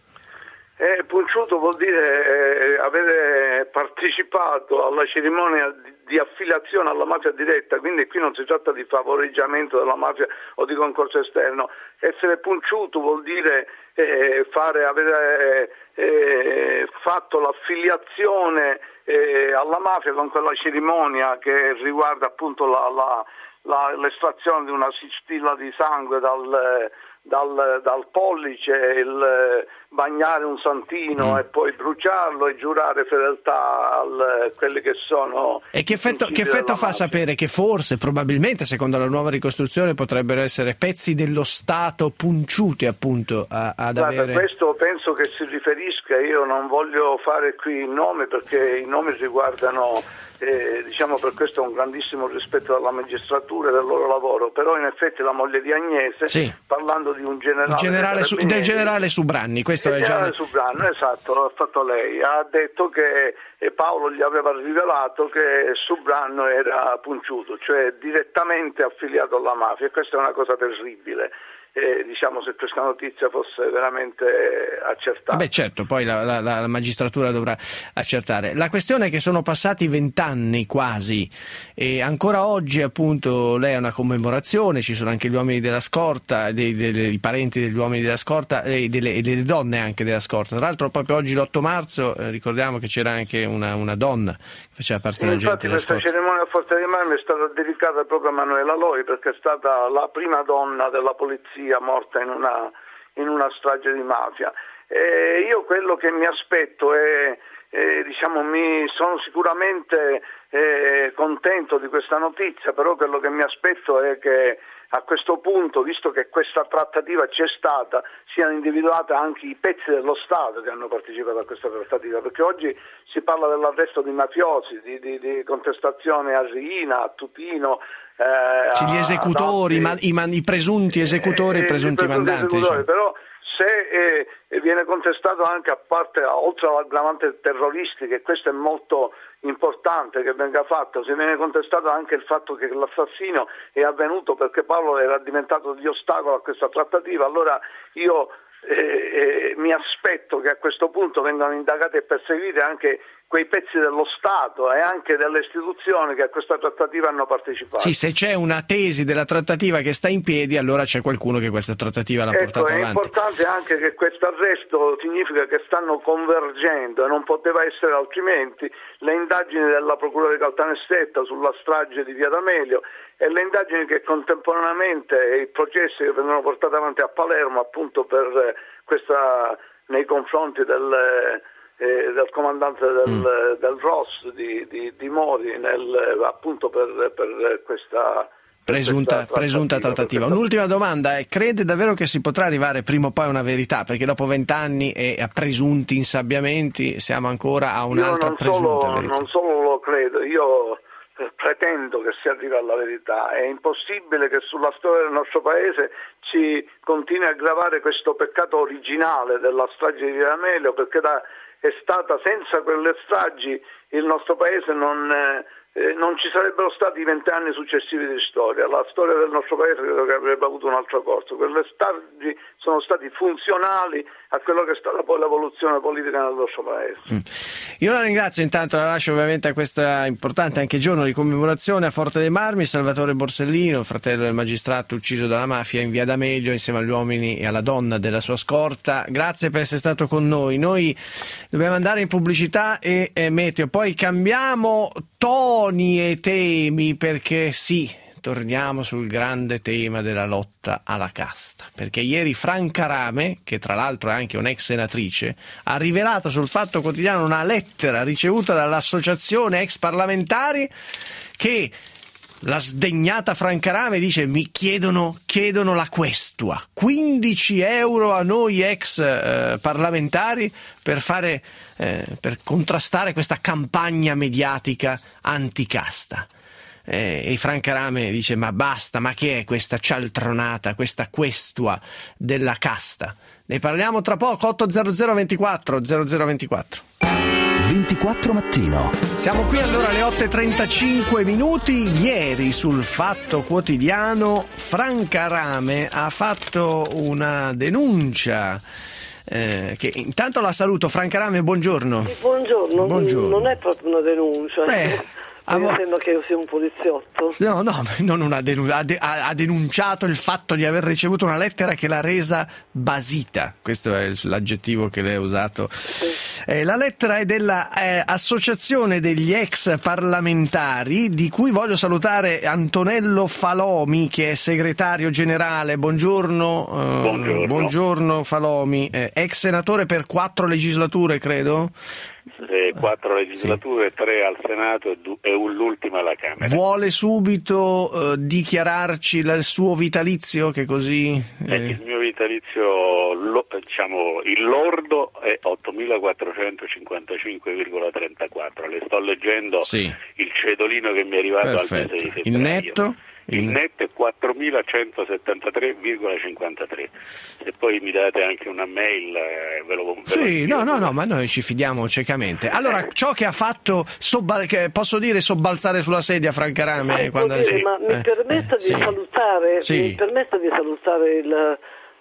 Eh, punciuto vuol dire eh, avere partecipato alla cerimonia di, di affiliazione alla mafia diretta, quindi qui non si tratta di favoreggiamento della mafia o di concorso esterno. Essere punciuto vuol dire eh, fare, avere eh, fatto l'affiliazione eh, alla mafia con quella cerimonia che riguarda appunto la, la, la, l'estrazione di una sigilla di sangue dal Dal, dal pollice, il bagnare un santino mm. e poi bruciarlo e giurare fedeltà a quelli che sono. E che effetto, che effetto fa sapere che forse, probabilmente, secondo la nuova ricostruzione, potrebbero essere pezzi dello Stato punciuti appunto a, ad Guarda, avere. Questo penso che si riferisca, io non voglio fare qui i nomi perché i nomi riguardano. Eh, diciamo per questo un grandissimo rispetto della magistratura e del loro lavoro, però in effetti la moglie di Agnese sì. parlando di un generale, generale su, del generale Subranni, questo è generale già... Subranni, esatto, l'ha fatto lei, ha detto che e Paolo gli aveva rivelato che Subranno era punciuto, cioè direttamente affiliato alla mafia, e questa è una cosa terribile. Eh, diciamo se questa notizia fosse veramente accertata. Beh certo, poi la, la, la magistratura dovrà accertare. La questione è che sono passati vent'anni quasi e ancora oggi appunto lei ha una commemorazione, ci sono anche gli uomini della scorta, dei, dei, dei, i parenti degli uomini della scorta e delle, e delle donne anche della scorta. Tra l'altro proprio oggi l'otto marzo eh, ricordiamo che c'era anche una, una donna che faceva parte sì, della gente della scorta. scorta. Infatti questa cerimonia a Forte dei Marmi è stata dedicata proprio a Manuela Loi perché è stata la prima donna della polizia morta in una, in una strage di mafia. E io quello che mi aspetto è, è diciamo, mi sono sicuramente eh, contento di questa notizia, però quello che mi aspetto è che a questo punto, visto che questa trattativa c'è stata, siano individuati anche i pezzi dello Stato che hanno partecipato a questa trattativa, perché oggi si parla dell'arresto di mafiosi, di, di, di contestazione a Riina, a Tutino, Eh, C'è gli esecutori, ma, i, man, i presunti esecutori e eh, presunti, presunti mandanti. Diciamo. Però se eh, viene contestato anche a parte, oltre all'aggravante terroristica, e questo è molto importante che venga fatto, se viene contestato anche il fatto che l'assassino è avvenuto perché Paolo era diventato di ostacolo a questa trattativa, allora io eh, eh, mi aspetto che a questo punto vengano indagati e perseguiti anche quei pezzi dello Stato e anche delle istituzioni che a questa trattativa hanno partecipato. Sì, se c'è una tesi della trattativa che sta in piedi, allora c'è qualcuno che questa trattativa l'ha ecco, portata è avanti. È importante anche che questo arresto significa che stanno convergendo, e non poteva essere altrimenti, le indagini della Procura di Caltanissetta sulla strage di Via D'Amelio e le indagini che contemporaneamente, i processi che vengono portati avanti a Palermo appunto per questa, nei confronti del Eh, del comandante del, mm. del R O S di, di, di Mori nel, appunto per, per questa presunta, trattativa, presunta trattativa. Un'ultima domanda, è, crede davvero che si potrà arrivare prima o poi a una verità? Perché dopo vent'anni e a presunti insabbiamenti siamo ancora a un'altra non presunta solo, verità. Non solo lo credo, io pretendo che si arrivi alla verità. È impossibile che sulla storia del nostro paese ci continui a gravare questo peccato originale della strage di Via D'Amelio, perché da, è stata, senza quelle stragi il nostro paese non, eh, non ci sarebbero stati vent'anni successivi di storia. La storia del nostro paese credo che avrebbe avuto un altro corso. Quelle stragi sono stati funzionali a quello che è stata poi l'evoluzione politica nel nostro paese. Mm. Io la ringrazio, intanto la lascio ovviamente a questa importante anche giorno di commemorazione a Forte dei Marmi. Salvatore Borsellino, fratello del magistrato ucciso dalla mafia in Via D'Amelio insieme agli uomini e alla donna della sua scorta. Grazie per essere stato con noi. Noi dobbiamo andare in pubblicità e, e meteo, poi cambiamo toni e temi, perché sì, torniamo sul grande tema della lotta alla casta, perché ieri Franca Rame, che tra l'altro è anche un'ex senatrice, ha rivelato sul Fatto Quotidiano una lettera ricevuta dall'associazione ex parlamentari che la sdegnata Franca Rame dice: mi chiedono, chiedono la questua, quindici euro a noi ex eh, parlamentari per fare eh, per contrastare questa campagna mediatica anticasta. Eh, e Franca Rame dice: ma basta, ma che è questa cialtronata, questa questua della casta? Ne parliamo tra poco. Otto zero zero ventiquattro zero zero ventiquattro ventiquattro mattino. Siamo qui allora alle otto e trentacinque minuti. Ieri sul Fatto Quotidiano Franca Rame ha fatto una denuncia. Eh, che intanto la saluto. Franca Rame, buongiorno. Sì, buongiorno. Buongiorno. Non è proprio una denuncia. Beh, Mi vo- sembra che io sia un poliziotto. No, no, non una denun- ha, de- ha denunciato il fatto di aver ricevuto una lettera che l'ha resa basita. Questo è l'aggettivo che lei ha usato. Sì. Eh, la lettera è della eh, Associazione degli ex parlamentari, di cui voglio salutare Antonello Falomi, che è segretario generale. Buongiorno. Eh, buongiorno. buongiorno Falomi, eh, ex senatore per quattro legislature, credo. Eh, quattro legislature, sì. Tre al Senato e, du- e l'ultima alla Camera. Vuole subito uh, dichiararci il suo vitalizio, che così... Eh... Eh, il mio vitalizio, lo, diciamo, il lordo è ottomilaquattrocentocinquantacinque virgola trentaquattro. Le sto leggendo, sì. Il cedolino che mi è arrivato. Perfetto. Al mese di febbraio. Il netto? Il netto è quattromilacentosettantatré virgola cinquantatré. Se poi mi date anche una mail, eh, ve lo confermo. Sì, no, no, no, ma noi ci fidiamo ciecamente. Allora, ciò che ha fatto, sobbal- che posso dire, sobbalzare sulla sedia Franca Rame, eh, quando dire, sì. ma mi eh, permetta eh, di sì. salutare, sì. mi permetta di salutare il,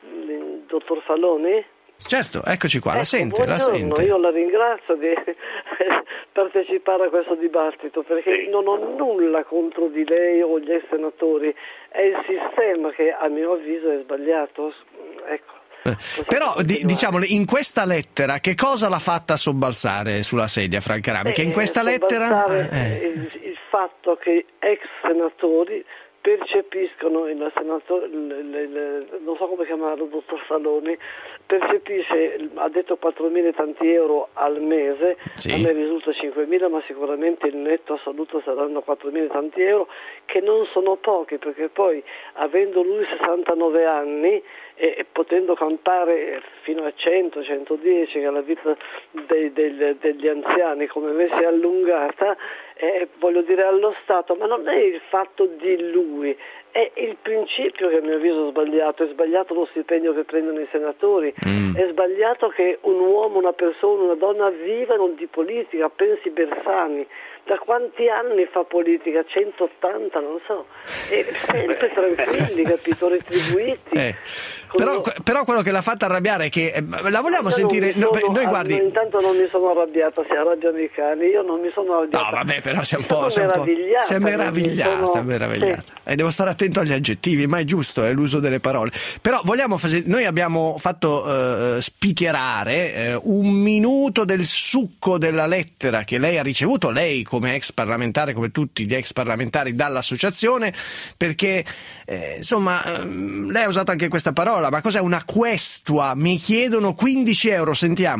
il dottor Faloni? Certo, eccoci qua, ecco, la sente, la sente. Io la ringrazio di partecipare a questo dibattito, perché sì. non ho nulla contro di lei o gli ex senatori, è il sistema che a mio avviso è sbagliato. Ecco. Eh, però di, diciamo, in questa lettera che cosa l'ha fatta sobbalzare sulla sedia Franca Rame? Eh, che in questa lettera eh. il, il fatto che ex senatori percepiscono il senatore, il, il, il, non so come chiamarlo, dottor Faloni, percepisce, ha detto quattromila tanti euro al mese, sì. A me risulta cinquemila, ma sicuramente il netto assoluto saranno quattromila tanti euro, che non sono pochi, perché poi avendo lui sessantanove anni e, e potendo campare fino a cento centodieci, che è la vita dei, dei, degli anziani come me si è allungata, eh, voglio dire allo Stato, ma non è il fatto di lui, è il principio che a mio avviso è sbagliato. È sbagliato lo stipendio che prendono i senatori, mm. è sbagliato che un uomo, una persona, una donna vivano di politica. Pensi Bersani, da quanti anni fa politica? centottanta, non so, e sempre tranquilli, capito, retribuiti. Eh. Però, però quello che l'ha fatta arrabbiare è che eh, la vogliamo sentire. Sono, no, noi guardi. Intanto non mi sono arrabbiata, si ha ragione i cani, io non mi sono arrabbiata. No, vabbè, però sei un po'. Sei meravigliata. Sei meravigliata, sono... meravigliata. Sì. E devo stare attento agli aggettivi, ma è giusto, è l'uso delle parole. Però vogliamo fare. Noi abbiamo fatto uh, spicchierare uh, un minuto del succo della lettera che lei ha ricevuto, lei come ex parlamentare, come tutti gli ex parlamentari, dall'associazione, perché eh, insomma lei ha usato anche questa parola. Ma cos'è una questua? Mi chiedono quindici euro, sentiamo.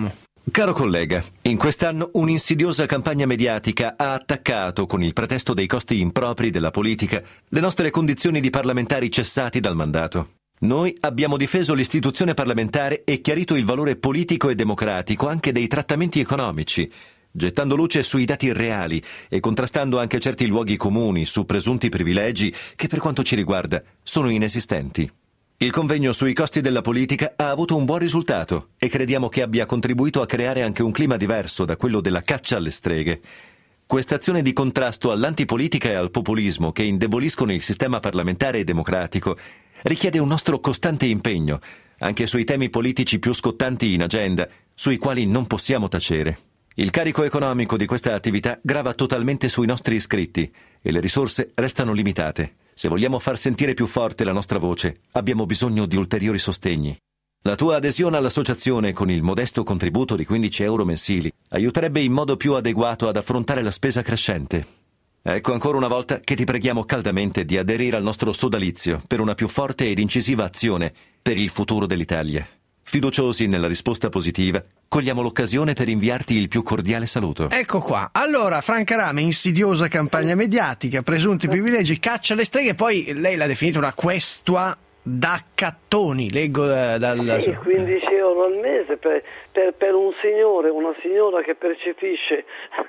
Caro collega, in quest'anno un'insidiosa campagna mediatica ha attaccato, con il pretesto dei costi impropri della politica, le nostre condizioni di parlamentari cessati dal mandato. Noi abbiamo difeso l'istituzione parlamentare e chiarito il valore politico e democratico anche dei trattamenti economici, gettando luce sui dati reali e contrastando anche certi luoghi comuni su presunti privilegi che, per quanto ci riguarda, sono inesistenti. Il convegno sui costi della politica ha avuto un buon risultato e crediamo che abbia contribuito a creare anche un clima diverso da quello della caccia alle streghe. Quest'azione di contrasto all'antipolitica e al populismo che indeboliscono il sistema parlamentare e democratico richiede un nostro costante impegno, anche sui temi politici più scottanti in agenda, sui quali non possiamo tacere. Il carico economico di questa attività grava totalmente sui nostri iscritti e le risorse restano limitate. Se vogliamo far sentire più forte la nostra voce, abbiamo bisogno di ulteriori sostegni. La tua adesione all'associazione con il modesto contributo di quindici euro mensili aiuterebbe in modo più adeguato ad affrontare la spesa crescente. Ecco ancora una volta che ti preghiamo caldamente di aderire al nostro sodalizio per una più forte ed incisiva azione per il futuro dell'Italia. Fiduciosi nella risposta positiva, cogliamo l'occasione per inviarti il più cordiale saluto. Ecco qua. Allora, Franca Rame, insidiosa campagna mediatica, presunti privilegi, caccia alle streghe, poi lei l'ha definita una questua da cattoni, leggo da, dal... Sì, quindici euro al mese per, per, per un signore, una signora che percepisce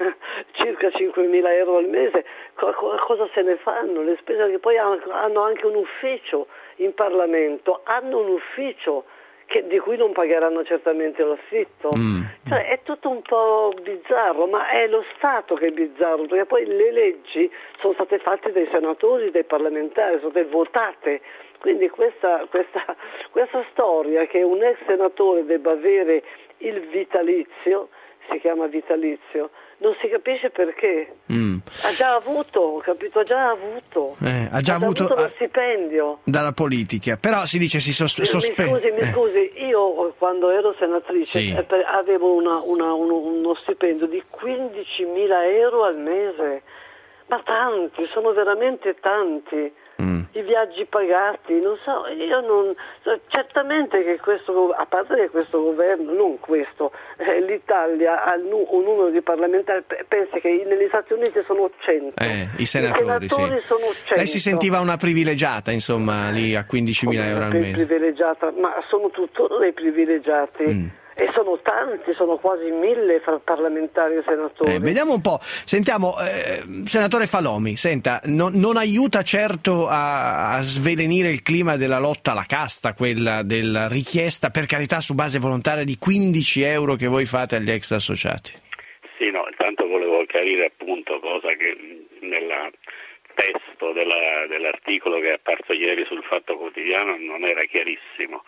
circa cinquemila euro al mese, co- cosa se ne fanno? Le spese che poi hanno anche un ufficio in Parlamento, hanno un ufficio che, di cui non pagheranno certamente l'affitto. Mm. Cioè, è tutto un po' bizzarro, ma è lo Stato che è bizzarro, perché poi le leggi sono state fatte dai senatori, dai parlamentari, sono state votate. Quindi questa, questa, questa storia che un ex senatore debba avere il vitalizio, si chiama vitalizio, non si capisce perché. Mm. Ha già avuto, capito? Ha già avuto. Eh, ha già ha avuto, avuto lo a, stipendio. Dalla politica. Però si dice si sos- sospende. Mi scusi, mi eh. scusi, io quando ero senatrice sì. eh, avevo una, una, uno, uno stipendio di quindicimila euro al mese. Ma tanti, sono veramente tanti. Mm. I viaggi pagati, non so, io non certamente che questo, a parte che questo governo, non questo, eh, l'Italia ha nu- un numero di parlamentari, pensi che negli Stati Uniti sono cento, eh, i senatori, i senatori sì. sono cento. Lei si sentiva una privilegiata, insomma, lì a quindicimila euro al mese. Privilegiata, ma sono tuttora dei privilegiati. Mm. E sono tanti, sono quasi mille fra parlamentari e senatori. Eh, vediamo un po', sentiamo, eh, senatore Falomi, senta, no, non aiuta certo a, a svelenire il clima della lotta alla casta, quella della richiesta, per carità, su base volontaria di quindici euro che voi fate agli ex associati. Sì, no, intanto volevo chiarire appunto cosa che nel testo della, dell'articolo che è apparso ieri sul Fatto Quotidiano non era chiarissimo,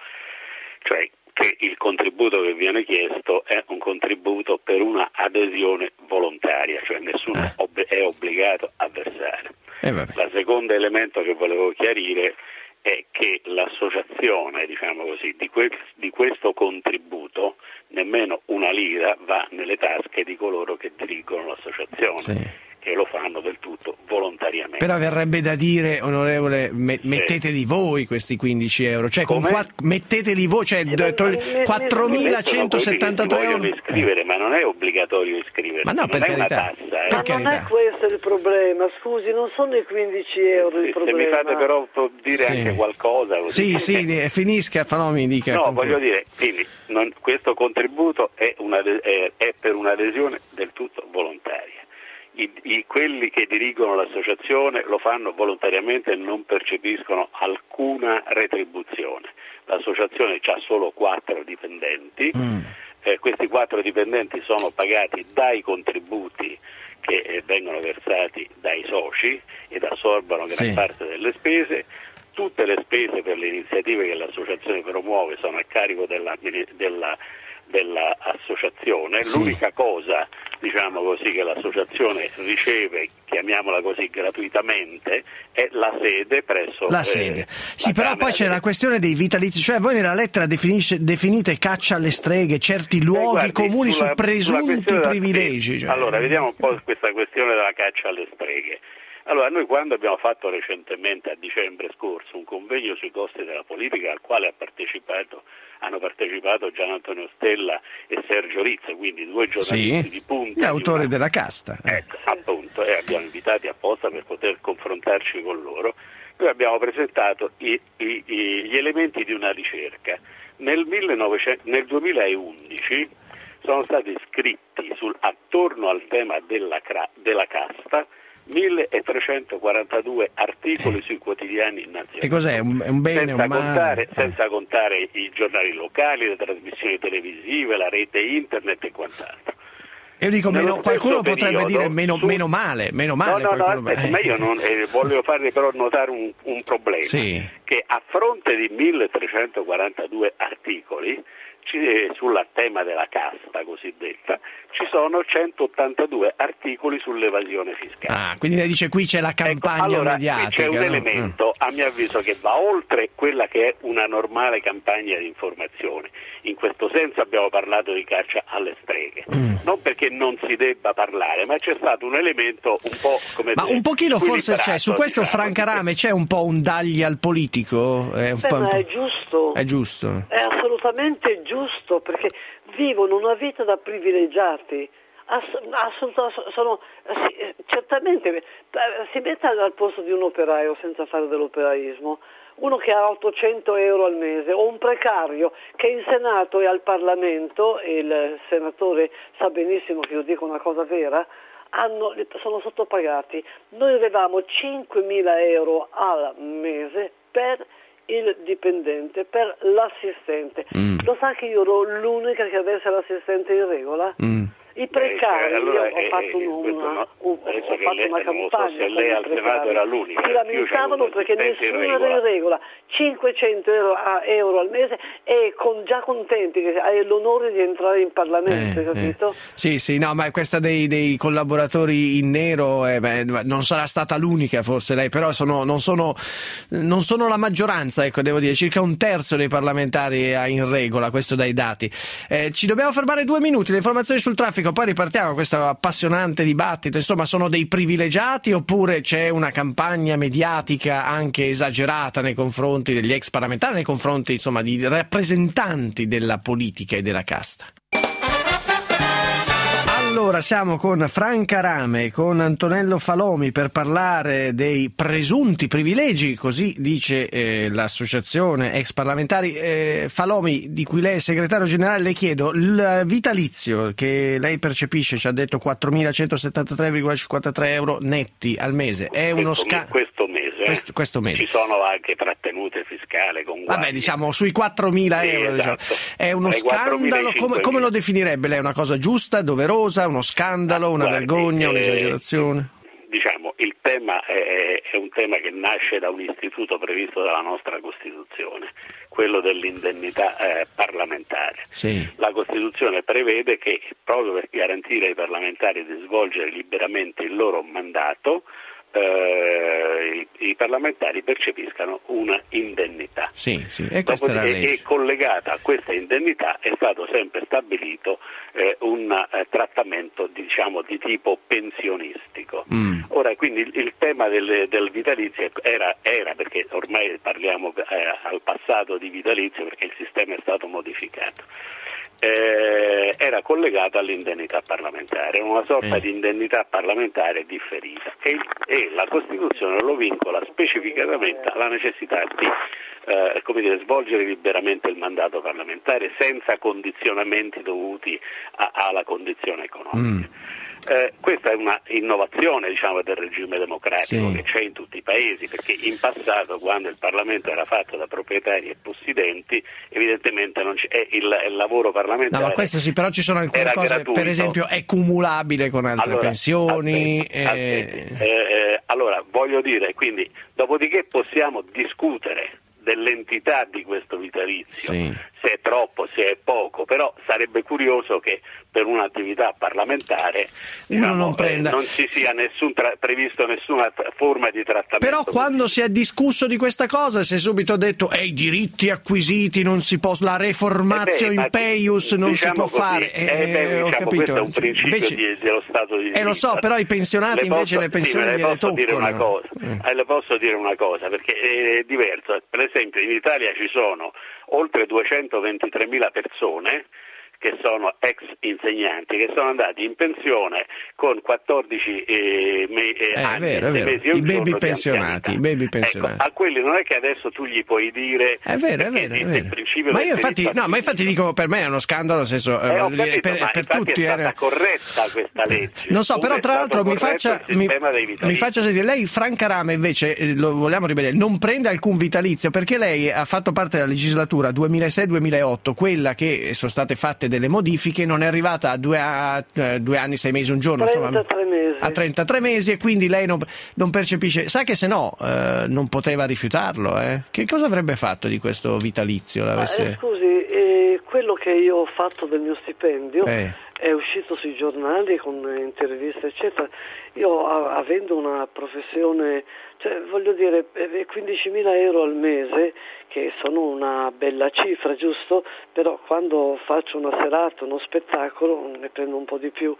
cioè che il contributo che viene chiesto è un contributo per una adesione volontaria, cioè nessuno eh. ob- è obbligato a versare. Eh, La seconda elemento che volevo chiarire è che l'associazione, diciamo così, di, que- di questo contributo nemmeno una lira va nelle tasche di coloro che dirigono l'associazione. Sì. Che lo fanno del tutto volontariamente. Però verrebbe da dire, onorevole, me- sì. metteteli voi questi quindici euro, cioè con qua- metteteli voi, cioè d- tol- quattromilacentosettantatré euro. Iscrivere, eh. Ma non è obbligatorio iscriversi, ma no, per non carità. è una tassa. Eh. Ma per non carità. è questo il problema, scusi, non sono i quindici euro sì, il problema. Se mi fate però dire sì. anche qualcosa. Così. Sì, sì, finisca, Fanomi, dica. No, voglio dire, quindi non, questo contributo è, una, è, è per un'adesione del tutto volontaria. I, i, quelli che dirigono l'associazione lo fanno volontariamente e non percepiscono alcuna retribuzione. L'associazione ha solo quattro dipendenti, mm. eh, questi quattro dipendenti sono pagati dai contributi che eh, vengono versati dai soci ed assorbono gran sì. parte delle spese. Tutte le spese per le iniziative che l'associazione promuove sono a carico della, della dell'associazione, sì. L'unica cosa, diciamo così, che l'associazione riceve, chiamiamola così, gratuitamente, è la sede presso la sede. Eh, sì, la però Camera poi c'è dei... la questione dei vitalizi, cioè voi nella lettera definisce, definite caccia alle streghe certi luoghi eh, guardi, comuni sulla, su presunti privilegi. Sì. Cioè... Allora, vediamo un po' questa questione della caccia alle streghe. Allora, noi quando abbiamo fatto recentemente, a dicembre scorso, un convegno sui costi della politica al quale ha partecipato, hanno partecipato Gian Antonio Stella e Sergio Rizza, quindi due giornalisti sì, di punta. Gli autori una... della casta. Ecco, appunto, e abbiamo invitati apposta per poter confrontarci con loro. Noi abbiamo presentato i, i, i, gli elementi di una ricerca. Nel, millenovecento, nel duemilaundici sono stati scritti sul, attorno al tema della, della casta milletrecentoquarantadue articoli sui quotidiani nazionali. E cos'è? Un, un bene, senza un male? Contare, eh. Senza contare i giornali locali, le trasmissioni televisive, la rete internet e quant'altro. Io dico, meno, qualcuno potrebbe periodo, dire meno, su... meno male, meno male. No, no, no, qualcuno... aspetta, ma io non, eh, voglio farvi però notare un, un problema, sì. che a fronte di milletrecentoquarantadue articoli ci, eh, sul tema della casta cosiddetta, ci sono centottantadue articoli sull'evasione fiscale. Ah, quindi lei dice qui c'è la campagna ecco, allora, mediatica. Qui c'è un no? elemento, a mio avviso, che va oltre quella che è una normale campagna di informazione. In questo senso abbiamo parlato di caccia alle streghe, mm. non perché non si debba parlare, ma c'è stato un elemento un po' come ma dire, un pochino forse c'è, su questo diciamo, Francarame c'è un po' un dagli al politico? È, un Beh, po', ma è giusto. È giusto. È assolutamente giusto, perché vivono una vita da privilegiati. Ass- assolutamente, sono, sì, certamente si mette al posto di un operaio senza fare dell'operaismo, uno che ha ottocento euro al mese, o un precario che in Senato e al Parlamento, e il senatore sa benissimo che io dico una cosa vera, hanno, sono sottopagati. Noi avevamo cinquemila euro al mese per il dipendente, per l'assistente. Mm. Lo sa che io ero l'unica che avesse l'assistente in regola? Mm. I precari, eh, allora, io ho fatto, eh, una, no, un, ho fatto lei, una campagna, so se lei al Senato era l'unica, si lamentavano perché nessuno era in regola, cinquecento euro, a, euro al mese, e con, già contenti che hai l'onore di entrare in Parlamento, eh, capito? Eh. Sì, sì, no, ma questa dei, dei collaboratori in nero, eh, beh, non sarà stata l'unica forse lei, però sono, non, sono, non sono la maggioranza, ecco, devo dire, circa un terzo dei parlamentari è in regola, questo dai dati. Eh, ci dobbiamo fermare due minuti, le informazioni sul traffico, poi ripartiamo questo appassionante dibattito. Insomma, sono dei privilegiati oppure c'è una campagna mediatica anche esagerata nei confronti degli ex parlamentari, nei confronti insomma di rappresentanti della politica e della casta? Allora siamo con Francarame e con Antonello Falomi per parlare dei presunti privilegi, così dice eh, l'associazione ex parlamentari. Eh, Falomi, di cui lei è segretario generale, le chiedo, il vitalizio che lei percepisce, ci ha detto quattromilacentosettantatré virgola cinquantatré euro netti al mese, è uno scandalo. Questo mese, questo, questo mese. Ci sono anche trattenute fiscali con guadagni. Vabbè, diciamo sui quattromila sì, euro. esatto. Diciamo. È uno scandalo, come, come lo definirebbe lei? Una cosa giusta, doverosa, uno scandalo, una Guardi, vergogna, eh, un'esagerazione? Diciamo, il tema è, è un tema che nasce da un istituto previsto dalla nostra Costituzione, quello dell'indennità eh, parlamentare. Sì. La Costituzione prevede che, proprio per garantire ai parlamentari di svolgere liberamente il loro mandato, Eh, i, i parlamentari percepiscano una indennità. Sì, sì. E, questa era e, e collegata a questa indennità è stato sempre stabilito eh, un eh, trattamento diciamo di tipo pensionistico. Mm. Ora quindi il, il tema del, del vitalizio era, era perché ormai parliamo eh, al passato di vitalizio perché il sistema è stato modificato. Eh, era collegato all'indennità parlamentare, una sorta eh. di indennità parlamentare differita e, e la Costituzione lo vincola specificatamente alla necessità di eh, come dire, svolgere liberamente il mandato parlamentare senza condizionamenti dovuti a, alla condizione economica. Mm. Eh, questa è una innovazione diciamo, del regime democratico sì. che c'è in tutti i paesi, perché in passato quando il Parlamento era fatto da proprietari e possidenti evidentemente non c'è, il, il lavoro parlamentare. No, ma questo sì, però ci sono alcune cose, gratuito. Per esempio è cumulabile con altre allora, pensioni. Aspetti, aspetti. Eh... Eh, allora voglio dire, quindi dopodiché possiamo discutere dell'entità di questo vitalizio, sì. se è troppo, se è poco, però sa- sarebbe curioso che per un'attività parlamentare diciamo, non, prenda. eh, non ci sia nessun tra- previsto nessuna t- forma di trattamento. Però quando si è discusso di questa cosa si è subito detto eh, i diritti acquisiti non si può, la reformatio eh beh, in peius non diciamo si può così, fare. Eh, eh, beh, ho diciamo, capito. questo è un principio invece, di, dello Stato di diritto. Eh lo so, però i pensionati le invece posso, le pensioni sì, le gliele posso dire una toccano. cosa, eh. le posso dire una cosa perché è diverso. Per esempio in Italia ci sono oltre duecentoventitremila persone che sono ex insegnanti che sono andati in pensione con quattordici eh, me, eh, eh, anni vero, è vero. mesi e un I baby giorno pensionati, i baby pensionati. Ecco, a quelli non è che adesso tu gli puoi dire è vero, è vero, è vero. il principio ma del io infatti no, ma infatti dico per me è uno scandalo, nel senso eh, ho eh, capito, per, ma per infatti tutti è stata era... corretta questa legge. Non so, come però tra l'altro mi faccia mi, mi faccia sentire lei Franca Rame invece eh, lo vogliamo rivedere, non prende alcun vitalizio perché lei ha fatto parte della legislatura duemilasei duemilaotto, quella che sono state fatte delle modifiche, non è arrivata a due, a, eh, due anni, sei mesi, un giorno, trentatré insomma, mesi. a trentatré mesi, e quindi lei non, non percepisce, sa che se no eh, non poteva rifiutarlo, eh? Che cosa avrebbe fatto di questo vitalizio? L'avesse... Ma, eh, scusi, eh, quello che io ho fatto del mio stipendio eh. è uscito sui giornali con interviste eccetera. Io a, avendo una professione, cioè voglio dire quindicimila euro al mese, che sono una bella cifra, giusto? Però quando faccio una serata, uno spettacolo, ne prendo un po' di più.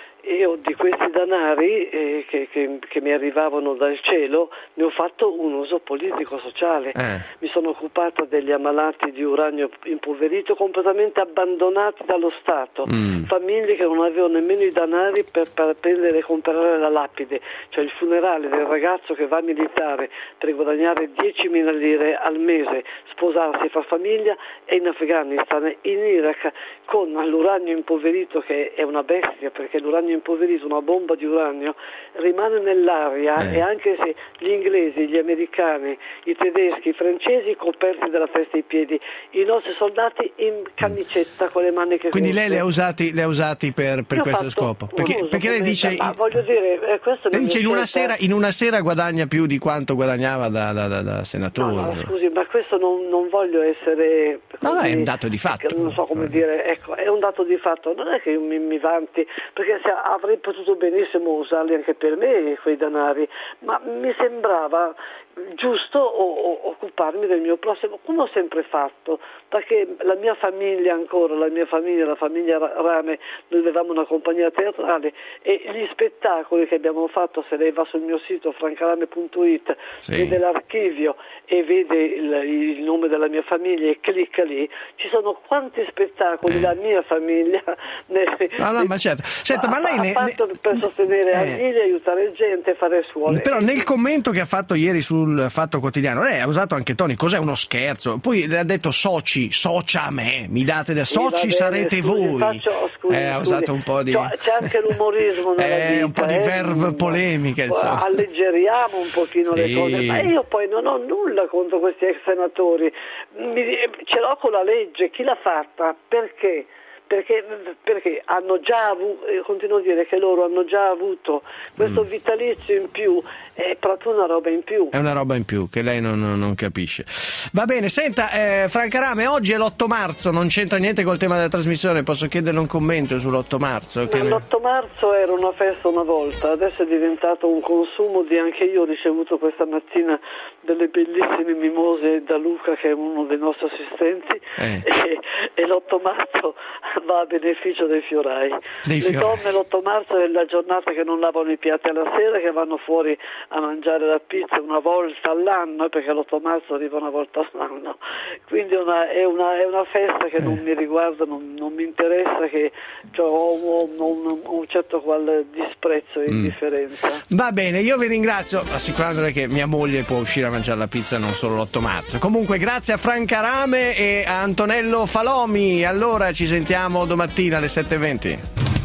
Io di questi denari eh, che, che, che mi arrivavano dal cielo ne ho fatto un uso politico-sociale. Eh. Mi sono occupata degli ammalati di uranio impoverito completamente abbandonati dallo Stato, mm. famiglie che non avevano nemmeno i denari per, per prendere e comprare la lapide, cioè il funerale del ragazzo che va a militare per guadagnare diecimila lire al mese, sposarsi, far famiglia, e in Afghanistan, in Iraq, con l'uranio impoverito, che è una bestia, perché l'uranio impoverito, una bomba di uranio, rimane nell'aria eh. e anche se gli inglesi, gli americani, i tedeschi, i francesi coperti dalla testa e i piedi, i nostri soldati in camicetta con le maniche quindi corte. lei le ha usati, le ha usati per, per questo scopo, perché, perché lei dice, ma voglio dire, eh, questo lei dice in una, scelta... sera, in una sera guadagna più di quanto guadagnava da, da, da, da senatore. No, no, scusi, ma questo non, non voglio essere... No, no, così, è un dato di fatto. Non so come dire, ecco, è un dato di fatto, non è che io mi, mi vanti, perché se avrei potuto benissimo usarli anche per me quei denari, ma mi sembrava giusto o, o, occuparmi del mio prossimo, come ho sempre fatto, perché la mia famiglia ancora, la mia famiglia, la famiglia Rame, noi avevamo una compagnia teatrale e gli spettacoli che abbiamo fatto, se lei va sul mio sito francarame punto it, sì. vede l'archivio e vede il, il nome della mia famiglia e clicca lì, ci sono quanti spettacoli eh. la mia famiglia ne, no, no, ma certo, certo, ma lei ha ne, fatto ne, per sostenere eh. famiglie, aiutare gente, fare scuole. Però nel commento che ha fatto ieri sul Fatto Quotidiano lei ha usato anche toni, cos'è uno scherzo, poi le ha detto soci, socia a me, mi date da soci, sì, bene, sarete scusi, voi faccio, scusi, eh, ha usato un po' di c'è anche l'umorismo nella eh, vita, un po' di eh, verve polemiche, insomma. Alleggeriamo un pochino sì. le cose, ma io poi non ho nulla contro questi ex senatori, Mi, ce l'ho con la legge, chi l'ha fatta, perché? Perché, perché hanno già avuto, continuo a dire che loro hanno già avuto questo mm. vitalizio in più, è proprio una roba in più. È una roba in più che lei non, non capisce. Va bene, senta, eh, Franca Rame, oggi è l'otto marzo, non c'entra niente col tema della trasmissione, posso chiederle un commento sull'otto marzo? Che Ma l'otto marzo era una festa una volta, adesso è diventato un consumo di, anche io ho ricevuto questa mattina delle bellissime mimose da Luca, che è uno dei nostri assistenti, eh. e, e l'otto marzo va a beneficio dei fiorai. Dei Le fiorai. donne l'otto marzo è la giornata che non lavano i piatti alla sera, che vanno fuori a mangiare la pizza una volta all'anno, perché l'otto marzo arriva una volta all'anno, quindi una, è, una, è una festa che eh. non mi riguarda, non, non mi interessa, che cioè, ho, ho, ho un, un certo qual disprezzo e mm. indifferenza. Va bene, io vi ringrazio, assicurandole che mia moglie può uscire a mangiare la pizza non solo l'otto marzo. Comunque grazie a Franca Rame e a Antonello Falomi, allora ci sentiamo domattina alle sette e venti.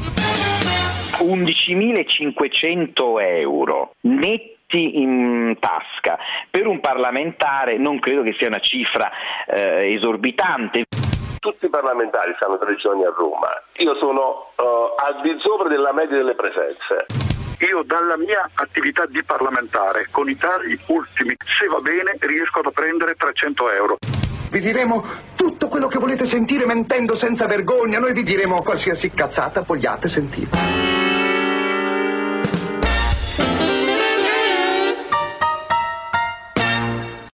undicimilacinquecento euro netti in tasca per un parlamentare non credo che sia una cifra eh, esorbitante. Tutti i parlamentari stanno tre giorni a Roma, io sono uh, al di sopra della media delle presenze. Io dalla mia attività di parlamentare, con i tagli ultimi, se va bene riesco a prendere trecento euro. Vi diremo tutto quello che volete sentire mentendo senza vergogna. Noi vi diremo qualsiasi cazzata vogliate sentire.